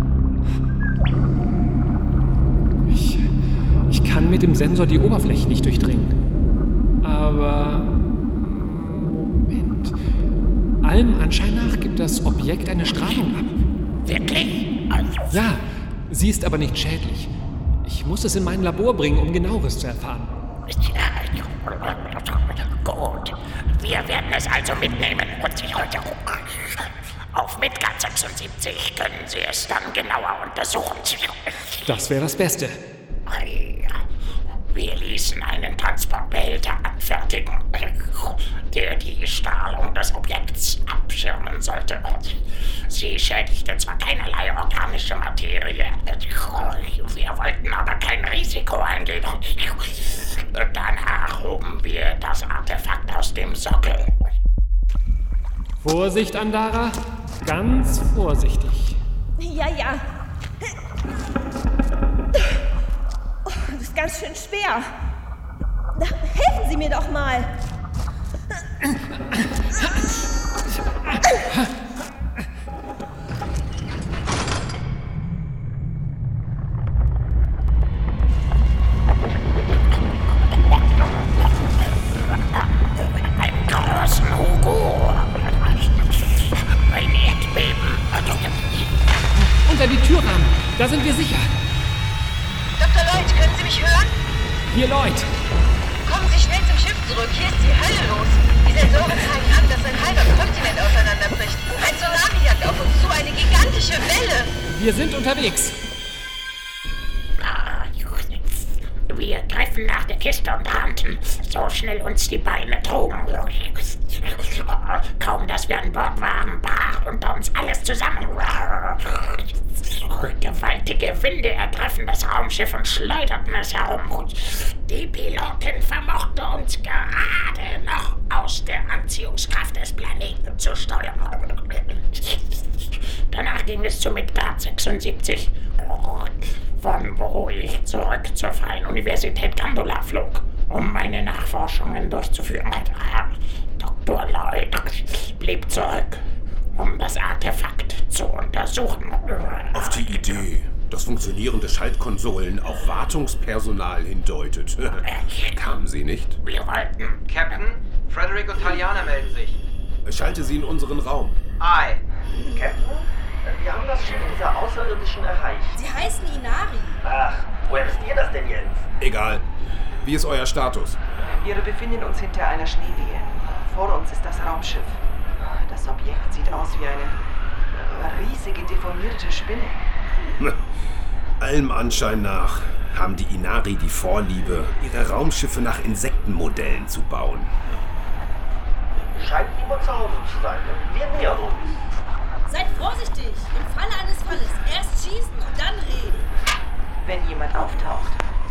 Ich, ich kann mit dem Sensor die Oberfläche nicht durchdringen. Aber... Moment. Allem Anschein nach gibt das Objekt eine Strahlung ab. Wirklich? Ja, sie ist aber nicht schädlich. Ich muss es in mein Labor bringen, um Genaueres zu erfahren. Gut. Wir werden es also mitnehmen und sich heute auf Midgard sechsundsiebzig können Sie es dann genauer untersuchen. Das wäre das Beste. Wir ließen einen Transportbehälter anfertigen, der die Strahlung des Objekts abschirmen sollte. Sie schädigte zwar keinerlei organische Materie, wir wollten aber kein Risiko eingehen. Danach hoben wir das Artefakt aus dem Sockel. Vorsicht, Andara. Ganz vorsichtig. Ja, ja. Oh, das ist ganz schön schwer. Na, helfen Sie mir doch mal. Einen großen Hugo. Ein Erdbeben. Unter die Türrahmen. Da sind wir sicher. Doktor Lloyd, können Sie mich hören? Hier, Lloyd. Kommen Sie schnell zum Schiff zurück. Hier ist die Hölle los. Die Sensoren zeigen an, dass ein halber Kontinent auseinanderbricht. Ein Tsunami jagt auf uns zu, eine gigantische Welle. Wir sind unterwegs. Wir griffen nach der Kiste und rannten, so schnell uns die Beine trugen. Kaum, dass wir an Bord waren, brach unter uns alles zusammen. Gewaltige Winde ergriffen das Raumschiff und schleuderten es herum. Die Pilotin vermochte uns gerade noch aus der Anziehungskraft des Planeten zu steuern. Danach ging es zu Midgard sechsundsiebzig, von wo ich zurück zur Freien Universität Gandula flog, um meine Nachforschungen durchzuführen. Doktor Lloyd blieb zurück, um das Artefakt zu untersuchen. Auf die Idee, dass funktionierende Schaltkonsolen auf Wartungspersonal hindeutet. Kamen Sie nicht? Wir wollten... Captain, Frederick und Taliana melden sich. Schalte sie in unseren Raum. Aye. Captain, wir haben das Schiff dieser Außerirdischen erreicht. Sie heißen Inari. Ach, woher wisst ihr das denn jetzt? Egal. Wie ist euer Status? Wir befinden uns hinter einer Schneewehe. Vor uns ist das Raumschiff. Das Objekt sieht aus wie eine riesige, deformierte Spinne. Allem Anschein nach haben die Inari die Vorliebe, ihre Raumschiffe nach Insektenmodellen zu bauen. Scheint niemand zu Hause zu sein. Wir nähern uns. Seid vorsichtig. Im Falle eines Falles erst schießen und dann reden. Wenn jemand auftaucht,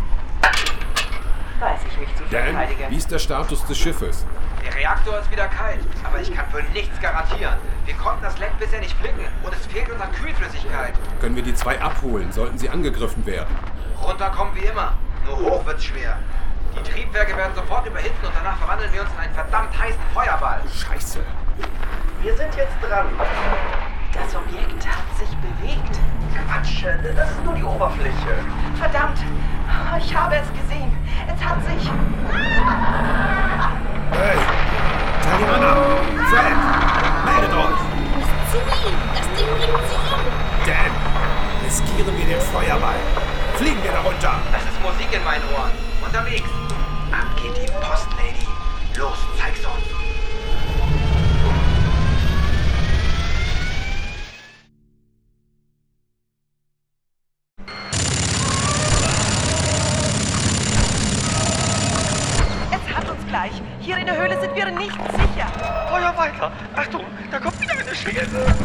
weiß ich mich zu Dan, verteidigen. wie ist der Status des Schiffes? Der Reaktor ist wieder kalt, aber ich kann für nichts garantieren. Wir konnten das Leck bisher nicht flicken und es fehlt uns an Kühlflüssigkeit. Können wir die zwei abholen, sollten sie angegriffen werden? Runter kommen wie immer, nur hoch wird's schwer. Die Triebwerke werden sofort überhitzen und danach verwandeln wir uns in einen verdammt heißen Feuerball. Scheiße. Wir sind jetzt dran. Das Objekt hat sich bewegt. Quatsch, das ist nur die Oberfläche. Verdammt, ich habe es gesehen. Es hat sich... Hey, Taliana, Fred, meldet euch. Zu ihm. Das Ding bringt sie um. Dan, riskieren wir den Feuerball. Fliegen wir darunter. Das ist Musik in meinen Ohren. Unterwegs. Ab geht die Post, Lady. Los, zeig's uns. Hier in der Höhle sind wir nicht sicher. Feuer weiter. Achtung, da kommt wieder eine Schwere.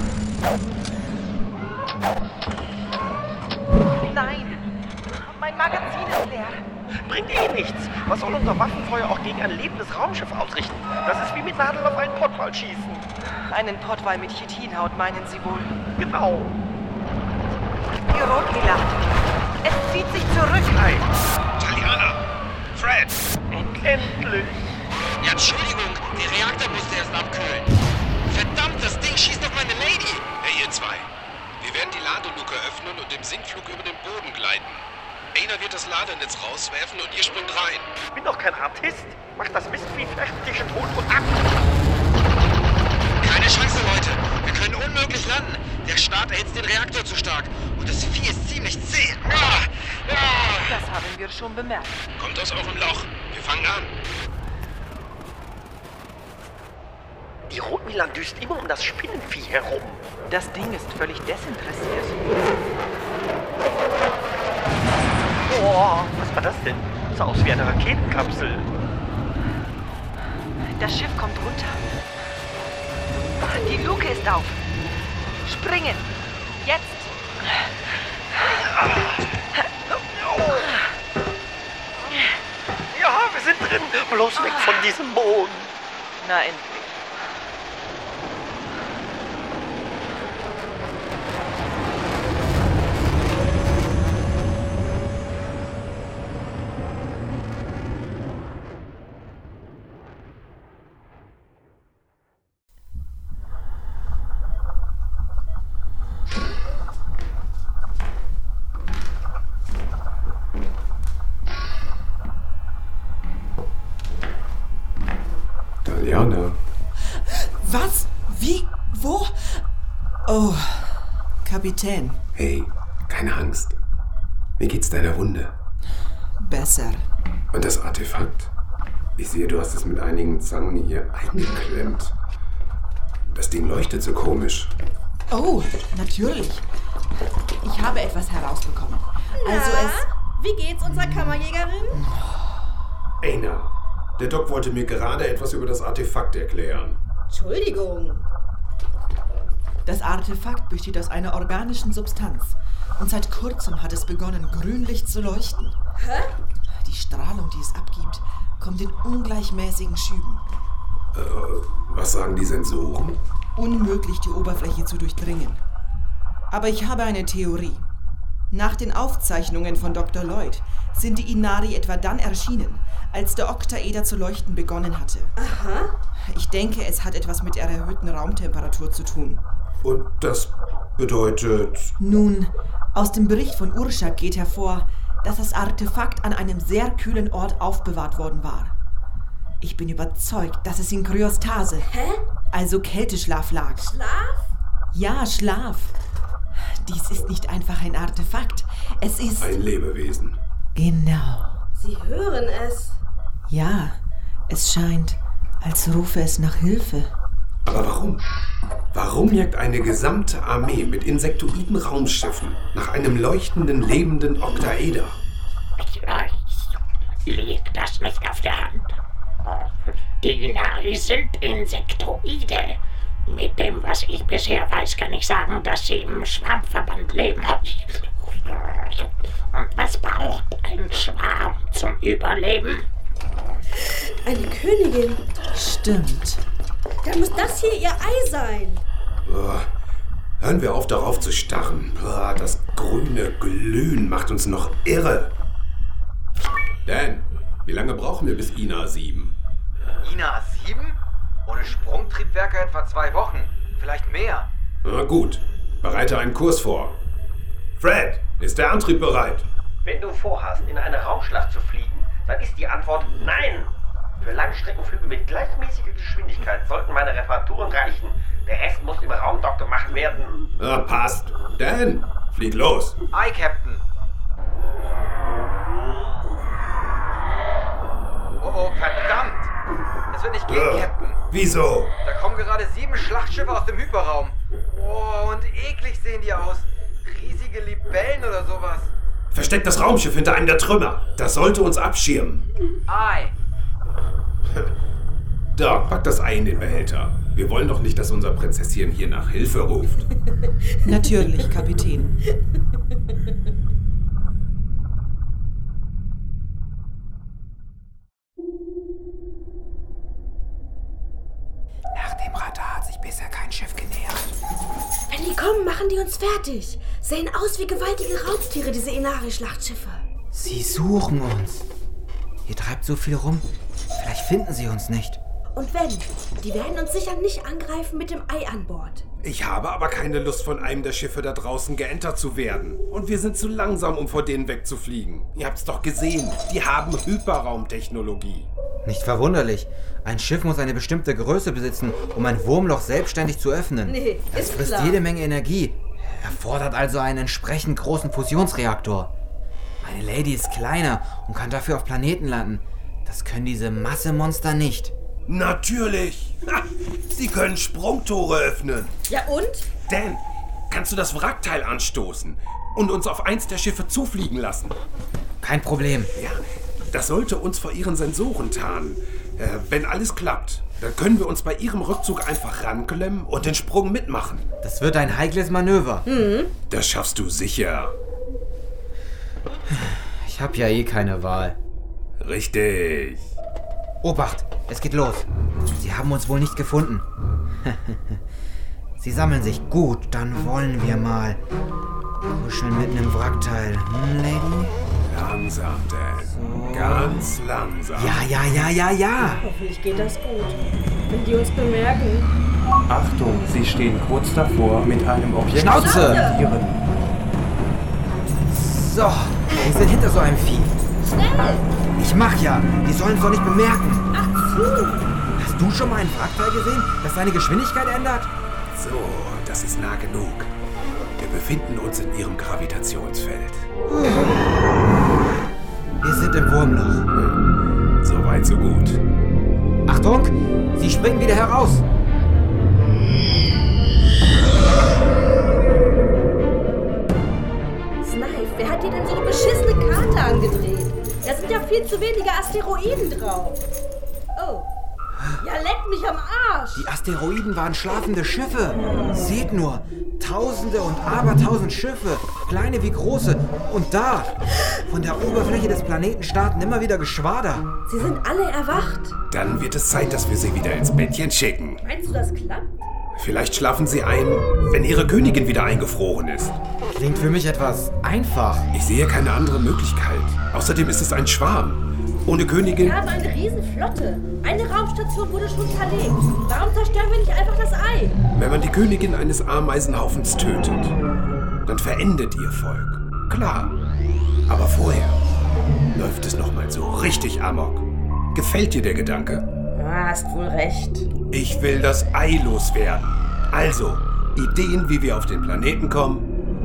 Nein, mein Magazin ist leer. Bringt eh nichts. Was soll unser Waffenfeuer auch gegen ein lebendes Raumschiff ausrichten? Das ist wie mit Nadeln auf einen Pottwal schießen. Einen Pottwal mit Chitinhaut, meinen Sie wohl? Genau. Die Rotgelacht. Es zieht sich zurück. Nein. Taliana, Fred! Endlich! Ja, Entschuldigung, der Reaktor musste erst abkühlen. Verdammt, das Ding schießt auf meine Lady! Hey, ihr zwei. Wir werden die Ladeluke öffnen und im Sinkflug über den Boden gleiten. Einer wird das Ladernetz rauswerfen und ihr springt rein. Ich bin doch kein Artist. Mach das Mistvieh fertig und holt und ab! Keine Chance, Leute. Wir können unmöglich landen. Der Start erhitzt den Reaktor zu stark. Und das Vieh ist ziemlich zäh. Ah, ah. Das haben wir schon bemerkt. Kommt aus eurem Loch. Wir fangen an. Die Rotmilan düst immer um das Spinnenvieh herum. Das Ding ist völlig desinteressiert. Oh, was war das denn? Sah aus wie eine Raketenkapsel. Das Schiff kommt runter. Die Luke ist auf. Springen! Jetzt! Ja, wir sind drin. Bloß weg von diesem Mond. Na endlich. Diana. Was? Wie? Wo? Oh, Kapitän. Hey, keine Angst. Wie geht's deiner Wunde? Besser. Und das Artefakt? Ich sehe, du hast es mit einigen Zangen hier eingeklemmt. Das Ding leuchtet so komisch. Oh, natürlich. Ich habe etwas herausbekommen. Na, also es... wie geht's unserer Kammerjägerin? Aina, der Doc wollte mir gerade etwas über das Artefakt erklären. Entschuldigung. Das Artefakt besteht aus einer organischen Substanz. Und seit kurzem hat es begonnen, grünlich zu leuchten. Hä? Die Strahlung, die es abgibt, kommt in ungleichmäßigen Schüben. Äh, was sagen die Sensoren? Unmöglich, die Oberfläche zu durchdringen. Aber ich habe eine Theorie. Nach den Aufzeichnungen von Doktor Lloyd sind die Inari etwa dann erschienen, als der Oktaeder zu leuchten begonnen hatte. Aha. Ich denke, es hat etwas mit der erhöhten Raumtemperatur zu tun. Und das bedeutet... Nun, aus dem Bericht von Urschak geht hervor, dass das Artefakt an einem sehr kühlen Ort aufbewahrt worden war. Ich bin überzeugt, dass es in Kryostase, Hä? also Kälteschlaf lag. Schlaf? Ja, Schlaf. Dies ist nicht einfach ein Artefakt. Es ist... Ein Lebewesen. Genau. Sie hören es. Ja, es scheint, als rufe es nach Hilfe. Aber warum? Warum jagt eine gesamte Armee mit insektoiden Raumschiffen nach einem leuchtenden, lebenden Oktaeder? Liegt das nicht auf der Hand? Die Inari sind Insektoide. Mit dem, was ich bisher weiß, kann ich sagen, dass sie im Schwarmverband leben. Und was braucht ein Schwarm zum Überleben? Eine Königin. Stimmt. Dann muss das hier ihr Ei sein. Oh, hören wir auf, darauf zu starren. Oh, das grüne Glühen macht uns noch irre. Dan, wie lange brauchen wir bis I N A sieben? I N A sieben? Ohne Sprungtriebwerke etwa zwei Wochen. Vielleicht mehr. Na gut, bereite einen Kurs vor. Fred, ist der Antrieb bereit? Wenn du vorhast, in eine Raumschlacht zu fliegen, dann ist die Antwort nein. Für Langstreckenflüge mit gleichmäßiger Geschwindigkeit sollten meine Reparaturen reichen. Der Rest muss im Raumdock gemacht werden. Ah, passt. Dan, flieg los. Aye, Captain. Oh, oh, verdammt. Es wird nicht gehen, Uh, Captain. Wieso? Da kommen gerade sieben Schlachtschiffe aus dem Hyperraum. Oh, und eklig sehen die aus. Riesige Libellen oder sowas. Versteckt das Raumschiff hinter einem der Trümmer. Das sollte uns abschirmen. Aye. Doc, pack das Ei in den Behälter. Wir wollen doch nicht, dass unser Prinzesschen hier nach Hilfe ruft. Natürlich, Kapitän. Nach dem Radar hat sich bisher kein Schiff genähert. Wenn die kommen, machen die uns fertig. Sehen aus wie gewaltige Raubtiere, diese Inari-Schlachtschiffe. Sie suchen uns. Hier treibt so viel rum. Vielleicht finden sie uns nicht. Und wenn? Die werden uns sicher nicht angreifen mit dem Ei an Bord. Ich habe aber keine Lust, von einem der Schiffe da draußen geentert zu werden. Und wir sind zu langsam, um vor denen wegzufliegen. Ihr habt's doch gesehen. Die haben Hyperraumtechnologie. Nicht verwunderlich. Ein Schiff muss eine bestimmte Größe besitzen, um ein Wurmloch selbstständig zu öffnen. Nee, das ist frisst klar. jede Menge Energie. Erfordert also einen entsprechend großen Fusionsreaktor. Meine Lady ist kleiner und kann dafür auf Planeten landen. Das können diese Massemonster nicht. Natürlich! Ha, sie können Sprungtore öffnen. Ja und? Dan, kannst du das Wrackteil anstoßen und uns auf eins der Schiffe zufliegen lassen? Kein Problem. Ja, das sollte uns vor ihren Sensoren tarnen. Äh, wenn alles klappt, dann können wir uns bei ihrem Rückzug einfach ranklemmen und den Sprung mitmachen. Das wird ein heikles Manöver. Mhm. Das schaffst du sicher. Ich hab ja eh keine Wahl. Richtig. Obacht, es geht los. Sie haben uns wohl nicht gefunden. Sie sammeln sich. Gut, dann wollen wir mal kuscheln mitten im Wrackteil. Hm, Lady? Langsam, Dan. So. Ganz langsam. Ja, ja, ja, ja, ja. Hoffentlich geht das gut. Wenn die uns bemerken. Achtung, Sie stehen kurz davor, mit einem Objekt Schnauze! zu kollidieren. So, wir sind hinter so einem Vieh. Schnell! Ich mach ja. Die sollen es doch nicht bemerken. Ach zu! Hast du schon mal ein Wrackteil gesehen, das seine Geschwindigkeit ändert? So, das ist nah genug. Wir befinden uns in ihrem Gravitationsfeld. Wir sind im Wurmloch. So weit, so gut. Achtung! Sie springen wieder heraus. Snipe, wer hat dir denn so eine beschissene Karte angedreht? Da sind ja viel zu wenige Asteroiden drauf. Oh. Ja, leck mich am Arsch. Die Asteroiden waren schlafende Schiffe. Seht nur, Tausende und Abertausend Schiffe, kleine wie große. Und da, von der Oberfläche des Planeten starten immer wieder Geschwader. Sie sind alle erwacht. Dann wird es Zeit, dass wir sie wieder ins Bettchen schicken. Meinst du, das klappt? Vielleicht schlafen sie ein, wenn ihre Königin wieder eingefroren ist. Klingt für mich etwas einfach. Ich sehe keine andere Möglichkeit. Außerdem ist es ein Schwarm. Ohne Königin... Wir haben eine Riesenflotte. Eine Raumstation wurde schon zerlegt. Warum zerstören wir nicht einfach das Ei? Wenn man die Königin eines Ameisenhaufens tötet, dann verendet ihr Volk. Klar. Aber vorher läuft es nochmal so richtig amok. Gefällt dir der Gedanke? Ah, hast wohl recht. Ich will das Ei loswerden. Also, Ideen, wie wir auf den Planeten kommen?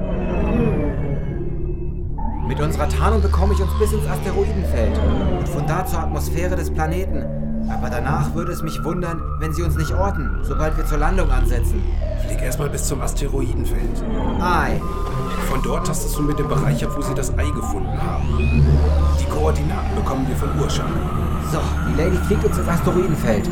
Mit unserer Tarnung bekomme ich uns bis ins Asteroidenfeld und von da zur Atmosphäre des Planeten. Aber danach würde es mich wundern, wenn sie uns nicht orten, sobald wir zur Landung ansetzen. Flieg erstmal bis zum Asteroidenfeld. Ei. Von dort tastest du mit dem Bereich ab, wo sie das Ei gefunden haben. Die Koordinaten bekommen wir von Urschak. So, die Lady fliegt uns ins Asteroidenfeld.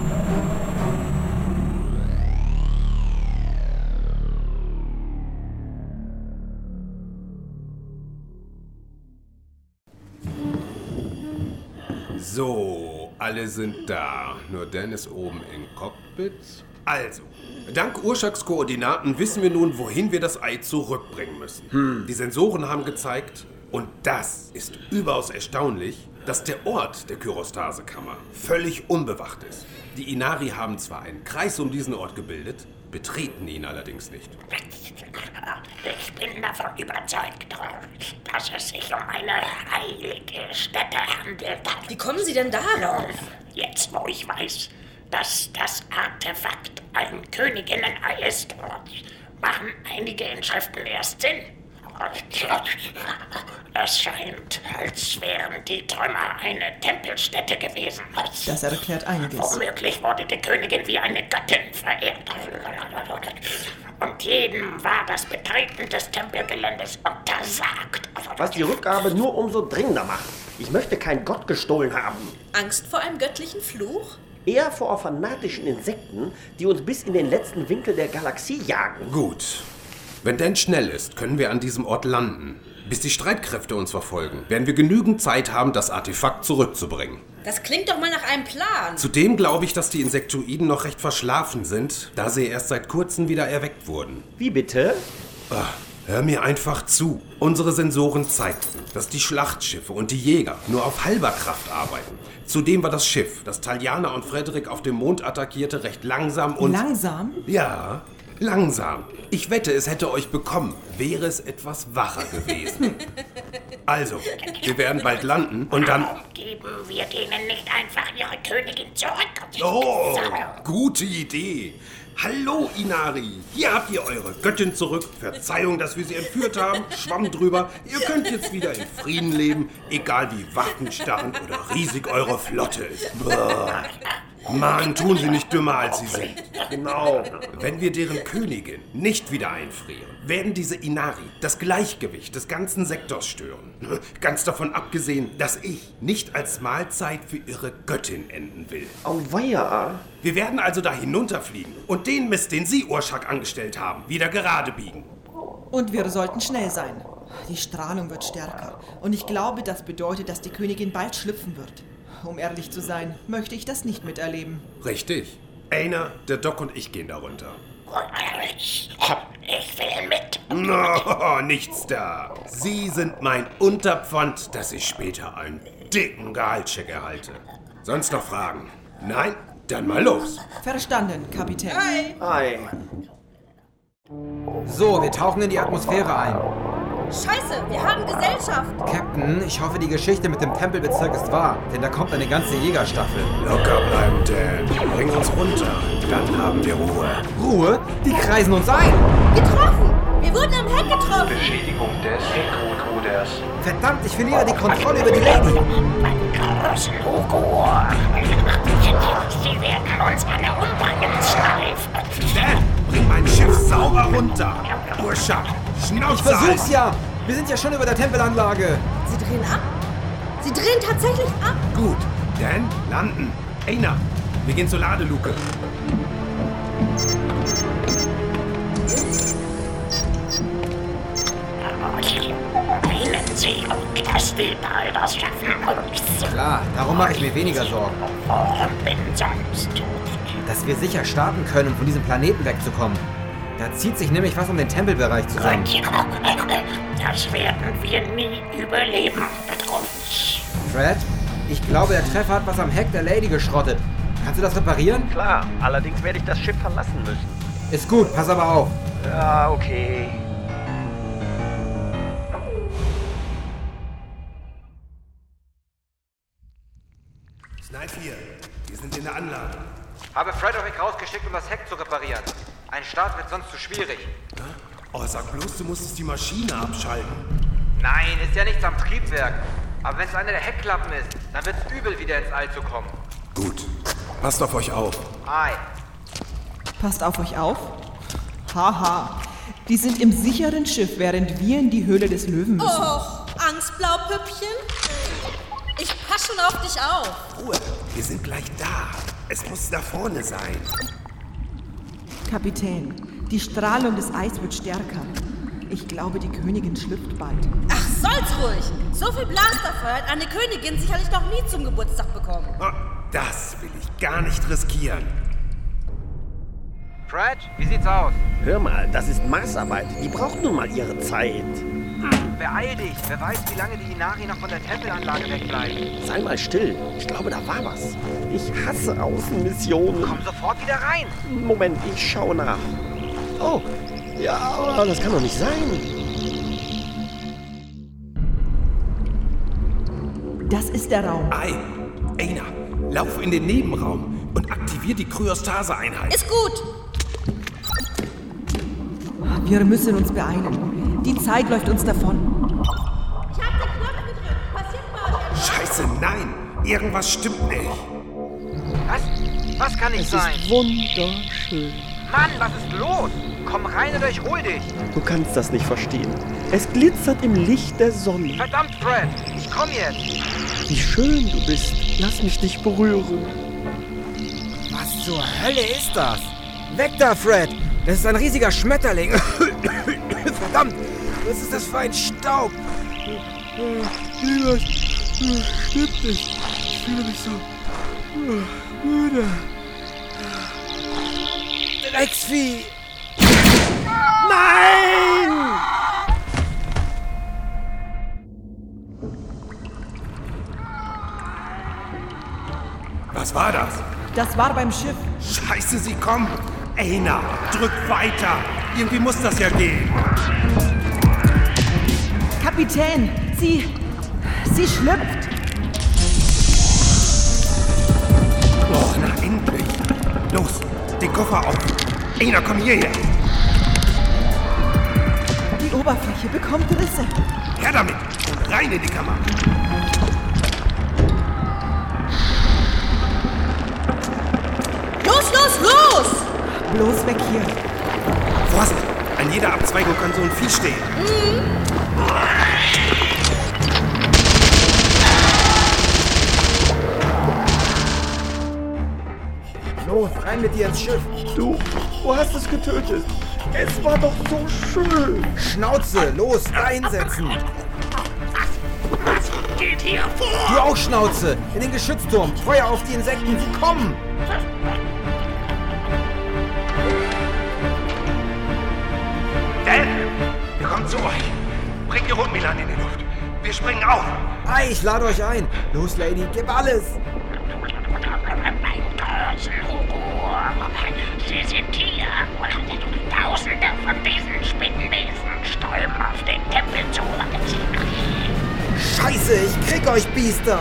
So, alle sind da. Nur Dan ist oben im Cockpit. Also, dank Urschaks Koordinaten wissen wir nun, wohin wir das Ei zurückbringen müssen. Hm. Die Sensoren haben gezeigt, und das ist überaus erstaunlich, dass der Ort der Kyrostasekammer völlig unbewacht ist. Die Inari haben zwar einen Kreis um diesen Ort gebildet, betreten ihn allerdings nicht. Ich bin davon überzeugt, dass es sich um eine heilige Stätte handelt. Wie kommen Sie denn darauf? Jetzt, wo ich weiß, dass das Artefakt ein Königinnen-Ei ist, machen einige Inschriften erst Sinn. Es scheint, als wären die Trümmer eine Tempelstätte gewesen. Das erklärt einiges. Womöglich wurde die Königin wie eine Göttin verehrt. Und jedem war das Betreten des Tempelgeländes untersagt. Was die Rückgabe nur umso dringender macht. Ich möchte keinen Gott gestohlen haben. Angst vor einem göttlichen Fluch? Eher vor fanatischen Insekten, die uns bis in den letzten Winkel der Galaxie jagen. Gut. Wenn Dan schnell ist, können wir an diesem Ort landen. Bis die Streitkräfte uns verfolgen, werden wir genügend Zeit haben, das Artefakt zurückzubringen. Das klingt doch mal nach einem Plan. Zudem glaube ich, dass die Insektoiden noch recht verschlafen sind, da sie erst seit kurzem wieder erweckt wurden. Wie bitte? Hör mir einfach zu. Unsere Sensoren zeigten, dass die Schlachtschiffe und die Jäger nur auf halber Kraft arbeiten. Zudem war das Schiff, das Taljana und Frederick auf dem Mond attackierte, recht langsam und... Langsam? Ja, langsam. Ich wette, es hätte euch bekommen, wäre es etwas wacher gewesen. Also, wir werden bald landen und dann... Geben wir denen nicht einfach ihre Königin zurück? Oh, gute Idee. Hallo, Inari. Hier habt ihr eure Göttin zurück. Verzeihung, dass wir sie entführt haben. Schwamm drüber. Ihr könnt jetzt wieder in Frieden leben, egal wie waffenstarrend oder riesig eure Flotte ist. Brrr. Mann, tun sie nicht dümmer, als sie sind. Genau. Wenn wir deren Königin nicht wieder einfrieren, werden diese Inari das Gleichgewicht des ganzen Sektors stören. Ganz davon abgesehen, dass ich nicht als Mahlzeit für ihre Göttin enden will. Auweia. Wir werden also da hinunterfliegen und den Mist, den Sie, Urschak, angestellt haben, wieder gerade biegen. Und wir sollten schnell sein. Die Strahlung wird stärker. Und ich glaube, das bedeutet, dass die Königin bald schlüpfen wird. Um ehrlich zu sein, möchte ich das nicht miterleben. Richtig. Aina, der Doc und ich gehen da runter. Ich, ich will mit. No, nichts da. Sie sind mein Unterpfand, dass ich später einen dicken Gehaltscheck erhalte. Sonst noch Fragen? Nein? Dann mal los. Verstanden, Kapitän. Hi. Hi. So, wir tauchen in die Atmosphäre ein. Scheiße, wir haben Gesellschaft. Captain, ich hoffe, die Geschichte mit dem Tempelbezirk ist wahr, denn da kommt eine ganze Jägerstaffel. Locker bleiben, Dan. Bring uns runter. Dann haben wir Ruhe. Ruhe? Die kreisen uns ein. Getroffen. Wir wurden am Heck getroffen. Beschädigung des Heckrotruders. Verdammt, ich verliere die Kontrolle über die Lady. Großen Hugo. Sie werden uns alle umbringen, Schleif. Dan, bring mein Schiff sauber runter. Urschak, Schnauze. Ich versuch's ja. Wir sind ja schon über der Tempelanlage. Sie drehen ab. Sie drehen tatsächlich ab. Gut, Dan, landen. Aina, wir gehen zur Ladeluke. Wählen Sie, dass die bald das schaffen uns. Klar, darum mache ich mir weniger Sorgen. Worum bin sonst? Dass wir sicher starten können, um von diesem Planeten wegzukommen. Da zieht sich nämlich was um den Tempelbereich zusammen. Das werden wir nie überleben, Petrus. Fred, ich glaube, der Treffer hat was am Heck der Lady geschrottet. Kannst du das reparieren? Klar, allerdings werde ich das Schiff verlassen müssen. Ist gut, pass aber auf. Ja, okay. Snipe hier, wir sind in der Anlage. Habe Fred euch rausgeschickt, um das Heck zu reparieren. Ein Start wird sonst zu schwierig. Oh, sag bloß, du musstest die Maschine abschalten. Nein, ist ja nichts am Triebwerk. Aber wenn es eine der Heckklappen ist, dann wird's übel, wieder ins All zu kommen. Gut, passt auf euch auf. Ei. Passt auf euch auf? Haha, die sind im sicheren Schiff, während wir in die Höhle des Löwen müssen. Och, Angstblaupüppchen. Ich pass schon auf dich auf. Ruhe, wir sind gleich da. Es muss da vorne sein. Kapitän, die Strahlung des Eis wird stärker. Ich glaube, die Königin schlüpft bald. Ach, soll's ruhig. So viel Blasterfeuer hat eine Königin sicherlich noch nie zum Geburtstag bekommen. Oh, das will ich gar nicht riskieren. Fred, wie sieht's aus? Hör mal, das ist Maßarbeit. Die braucht nun mal ihre Zeit. Beeil dich. Wer weiß, wie lange die Inari noch von der Tempelanlage wegbleiben. Sei mal still. Ich glaube, da war was. Ich hasse Außenmissionen. Komm sofort wieder rein. Moment, ich schaue nach. Oh, ja, aber das kann doch nicht sein. Das ist der Raum. Ei, Aina, lauf in den Nebenraum und aktivier die Kryostase-Einheit. Ist gut. Wir müssen uns beeilen. Die Zeit läuft uns davon. Ich hab den Knopf gedrückt. Passiert bei euch etwas? Scheiße, nein. Irgendwas stimmt nicht. Was? Was kann nicht es sein? Ist wunderschön. Mann, was ist los? Komm rein oder ich hol dich. Du kannst das nicht verstehen. Es glitzert im Licht der Sonne. Verdammt, Fred. Ich komm jetzt. Wie schön du bist. Lass mich dich berühren. Was zur Hölle ist das? Weg da, Fred. Das ist ein riesiger Schmetterling. Verdammt, was ist das für ein Staub? Das stimmt nicht. Ich fühle mich so müde. Drecksvieh. Nein! Was war das? Das war beim Schiff. Scheiße, sie kommen! Aina, drück weiter! Irgendwie muss das ja gehen! Kapitän, sie... sie schlüpft. Oh, na endlich! Los, den Koffer auf! Aina, komm hierher! Die Oberfläche bekommt Risse. Her damit! Und rein in die Kammer! Los, los, los! Bloß weg hier. Vorsicht! An jeder Abzweigung kann so ein Vieh stehen. Mhm. Los, rein mit dir ins Schiff. Du, du hast es getötet. Es war doch so schön. Schnauze, los, da hinsetzen. Was geht hier vor? Du auch, Schnauze. In den Geschützturm. Feuer auf die Insekten, sie kommen. Dan, wir kommen zu euch. Bringt die Rotmilan in die Luft. Wir springen auf. Ei, ich lade euch ein. Los, Lady, gib alles. Sie sind hier. Tausende von diesen Spinnenwesen stürmen auf den Tempel zu. Scheiße, ich krieg euch, Biester.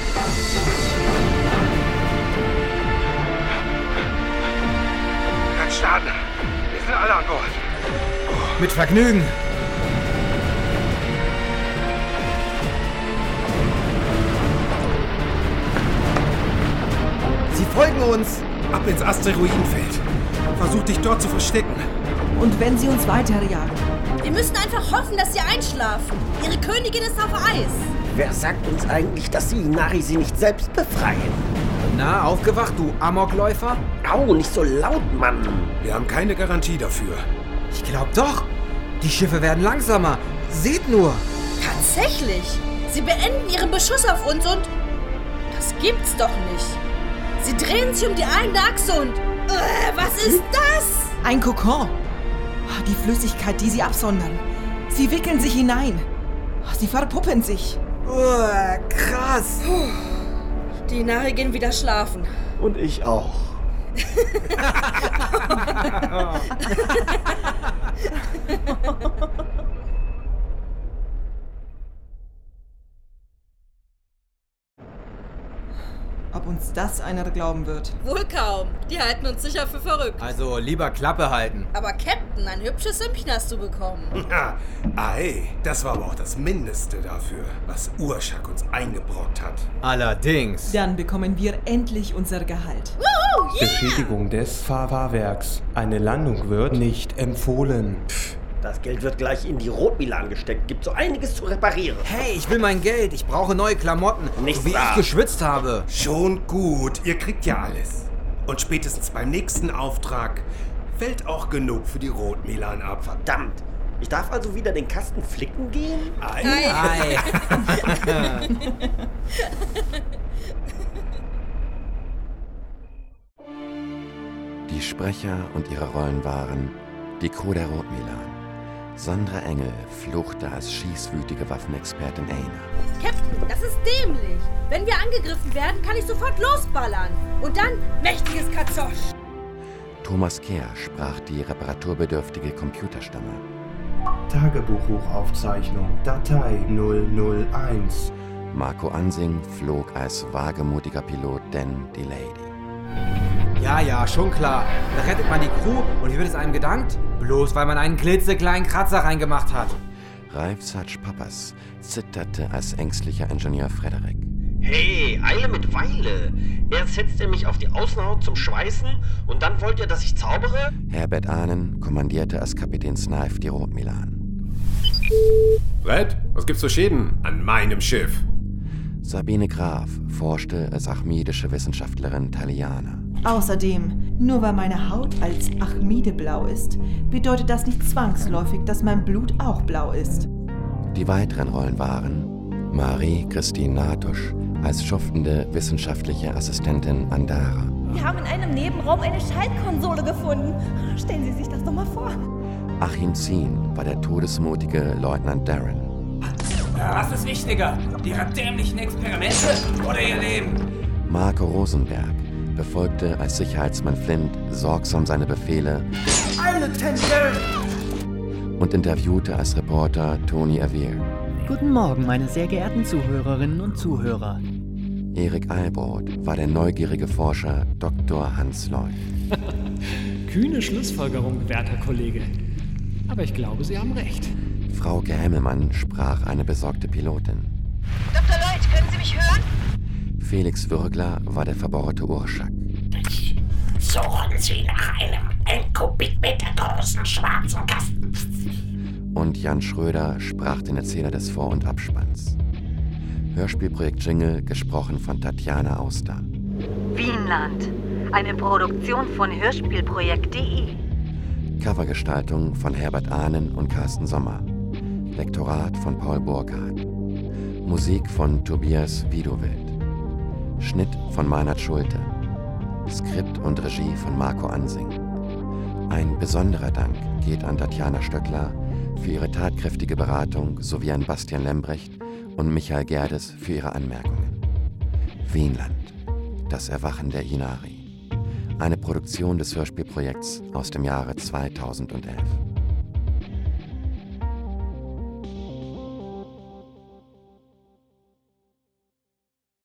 Kann starten. Wir sind alle an Bord. Mit Vergnügen. Sie folgen uns. Ab ins Asteroidenfeld. Versuch dich dort zu verstecken. Und wenn sie uns weiterjagen? Wir müssen einfach hoffen, dass sie einschlafen. Ihre Königin ist auf Eis. Wer sagt uns eigentlich, dass die Inari sie nicht selbst befreien? Na, aufgewacht, du Amokläufer? Au, nicht so laut, Mann. Wir haben keine Garantie dafür. Ich glaub doch. Die Schiffe werden langsamer. Seht nur. Tatsächlich. Sie beenden ihren Beschuss auf uns und... Das gibt's doch nicht. Sie drehen sich um die eigene Achse und... Äh, was ist das? Ein Kokon. Die Flüssigkeit, die sie absondern. Sie wickeln sich hinein. Sie verpuppen sich. Oh, krass. Die Inari gehen wieder schlafen. Und ich auch. Ob uns das einer glauben wird? Wohl kaum. Die halten uns sicher für verrückt. Also lieber Klappe halten. Aber Captain, ein hübsches Sümmchen hast du bekommen. Ja, ei, das war aber auch das Mindeste dafür, was Urschak uns eingebrockt hat. Allerdings. Dann bekommen wir endlich unser Gehalt. Woohoo, yeah! Beschädigung des Fahrwerks. Eine Landung wird nicht empfohlen. Pff, das Geld wird gleich in die Rotmilan gesteckt. Gibt so einiges zu reparieren. Hey, ich will mein Geld. Ich brauche neue Klamotten. Nicht wie wahr. ich geschwitzt habe. Schon gut, ihr kriegt ja alles. Und spätestens beim nächsten Auftrag fällt auch genug für die Rotmilan ab. Verdammt. Ich darf also wieder den Kasten flicken gehen? Ei. Ei. Die Sprecher und ihre Rollen waren die Crew der Rotmilan. Sandra Engel fluchte als schießwütige Waffenexpertin Aina. Captain, das ist dämlich. Wenn wir angegriffen werden, kann ich sofort losballern. Und dann mächtiges Katzosch. Thomas Kehr sprach die reparaturbedürftige Computerstimme. Tagebuchaufzeichnung, Datei null null eins. Marco Ansing flog als wagemutiger Pilot Dan die Lady. Ja, ja, schon klar. Da rettet man die Crew und wie wird es einem gedankt? Bloß weil man einen klitzekleinen Kratzer reingemacht hat. Ralf Satsch Pappas zitterte als ängstlicher Ingenieur Frederik. Hey, Eile mit Weile. Erst setzt ihr mich auf die Außenhaut zum Schweißen und dann wollt ihr, dass ich zaubere? Herbert Ahnen kommandierte als Kapitän Snife die Rotmilan. Fred, was gibt's für Schäden an meinem Schiff? Sabine Graf forschte als achmedische Wissenschaftlerin Taliana. Außerdem, nur weil meine Haut als achmideblau ist, bedeutet das nicht zwangsläufig, dass mein Blut auch blau ist. Die weiteren Rollen waren Marie-Christine Natusch als schuftende wissenschaftliche Assistentin Andara. Wir haben in einem Nebenraum eine Schaltkonsole gefunden. Stellen Sie sich das doch mal vor. Achim Zien war der todesmutige Leutnant Darren. Ja, was ist wichtiger? Ihre dämlichen Experimente oder Ihr Leben? Marco Rosenberg befolgte als Sicherheitsmann Flint sorgsam seine Befehle und interviewte als Reporter Tony Avere. Guten Morgen, meine sehr geehrten Zuhörerinnen und Zuhörer. Erik Eilbrod war der neugierige Forscher Doktor Hans Leuch. Kühne Schlussfolgerung, werter Kollege. Aber ich glaube, Sie haben recht. Frau Gämelmann sprach eine besorgte Pilotin. Doktor Lloyd, können Sie mich hören? Felix Würgler war der verbohrte Urschack. Suchen Sie nach einem ein Kubikmeter großen schwarzen Kasten. Und Jan Schröder sprach den Erzähler des Vor- und Abspanns. Hörspielprojekt Jingle, gesprochen von Tatjana Auster. Wienland, eine Produktion von Hörspielprojekt punkt de. Covergestaltung von Herbert Ahnen und Carsten Sommer. Lektorat von Paul Burkhardt. Musik von Tobias Wiedowild. Schnitt von Meinhard Schulte. Skript und Regie von Marco Ansing. Ein besonderer Dank geht an Tatjana Stöckler für ihre tatkräftige Beratung sowie an Bastian Lembrecht und Michael Gerdes für ihre Anmerkungen. Wienland, das Erwachen der Inari. Eine Produktion des Hörspielprojekts aus dem Jahre zweitausendelf.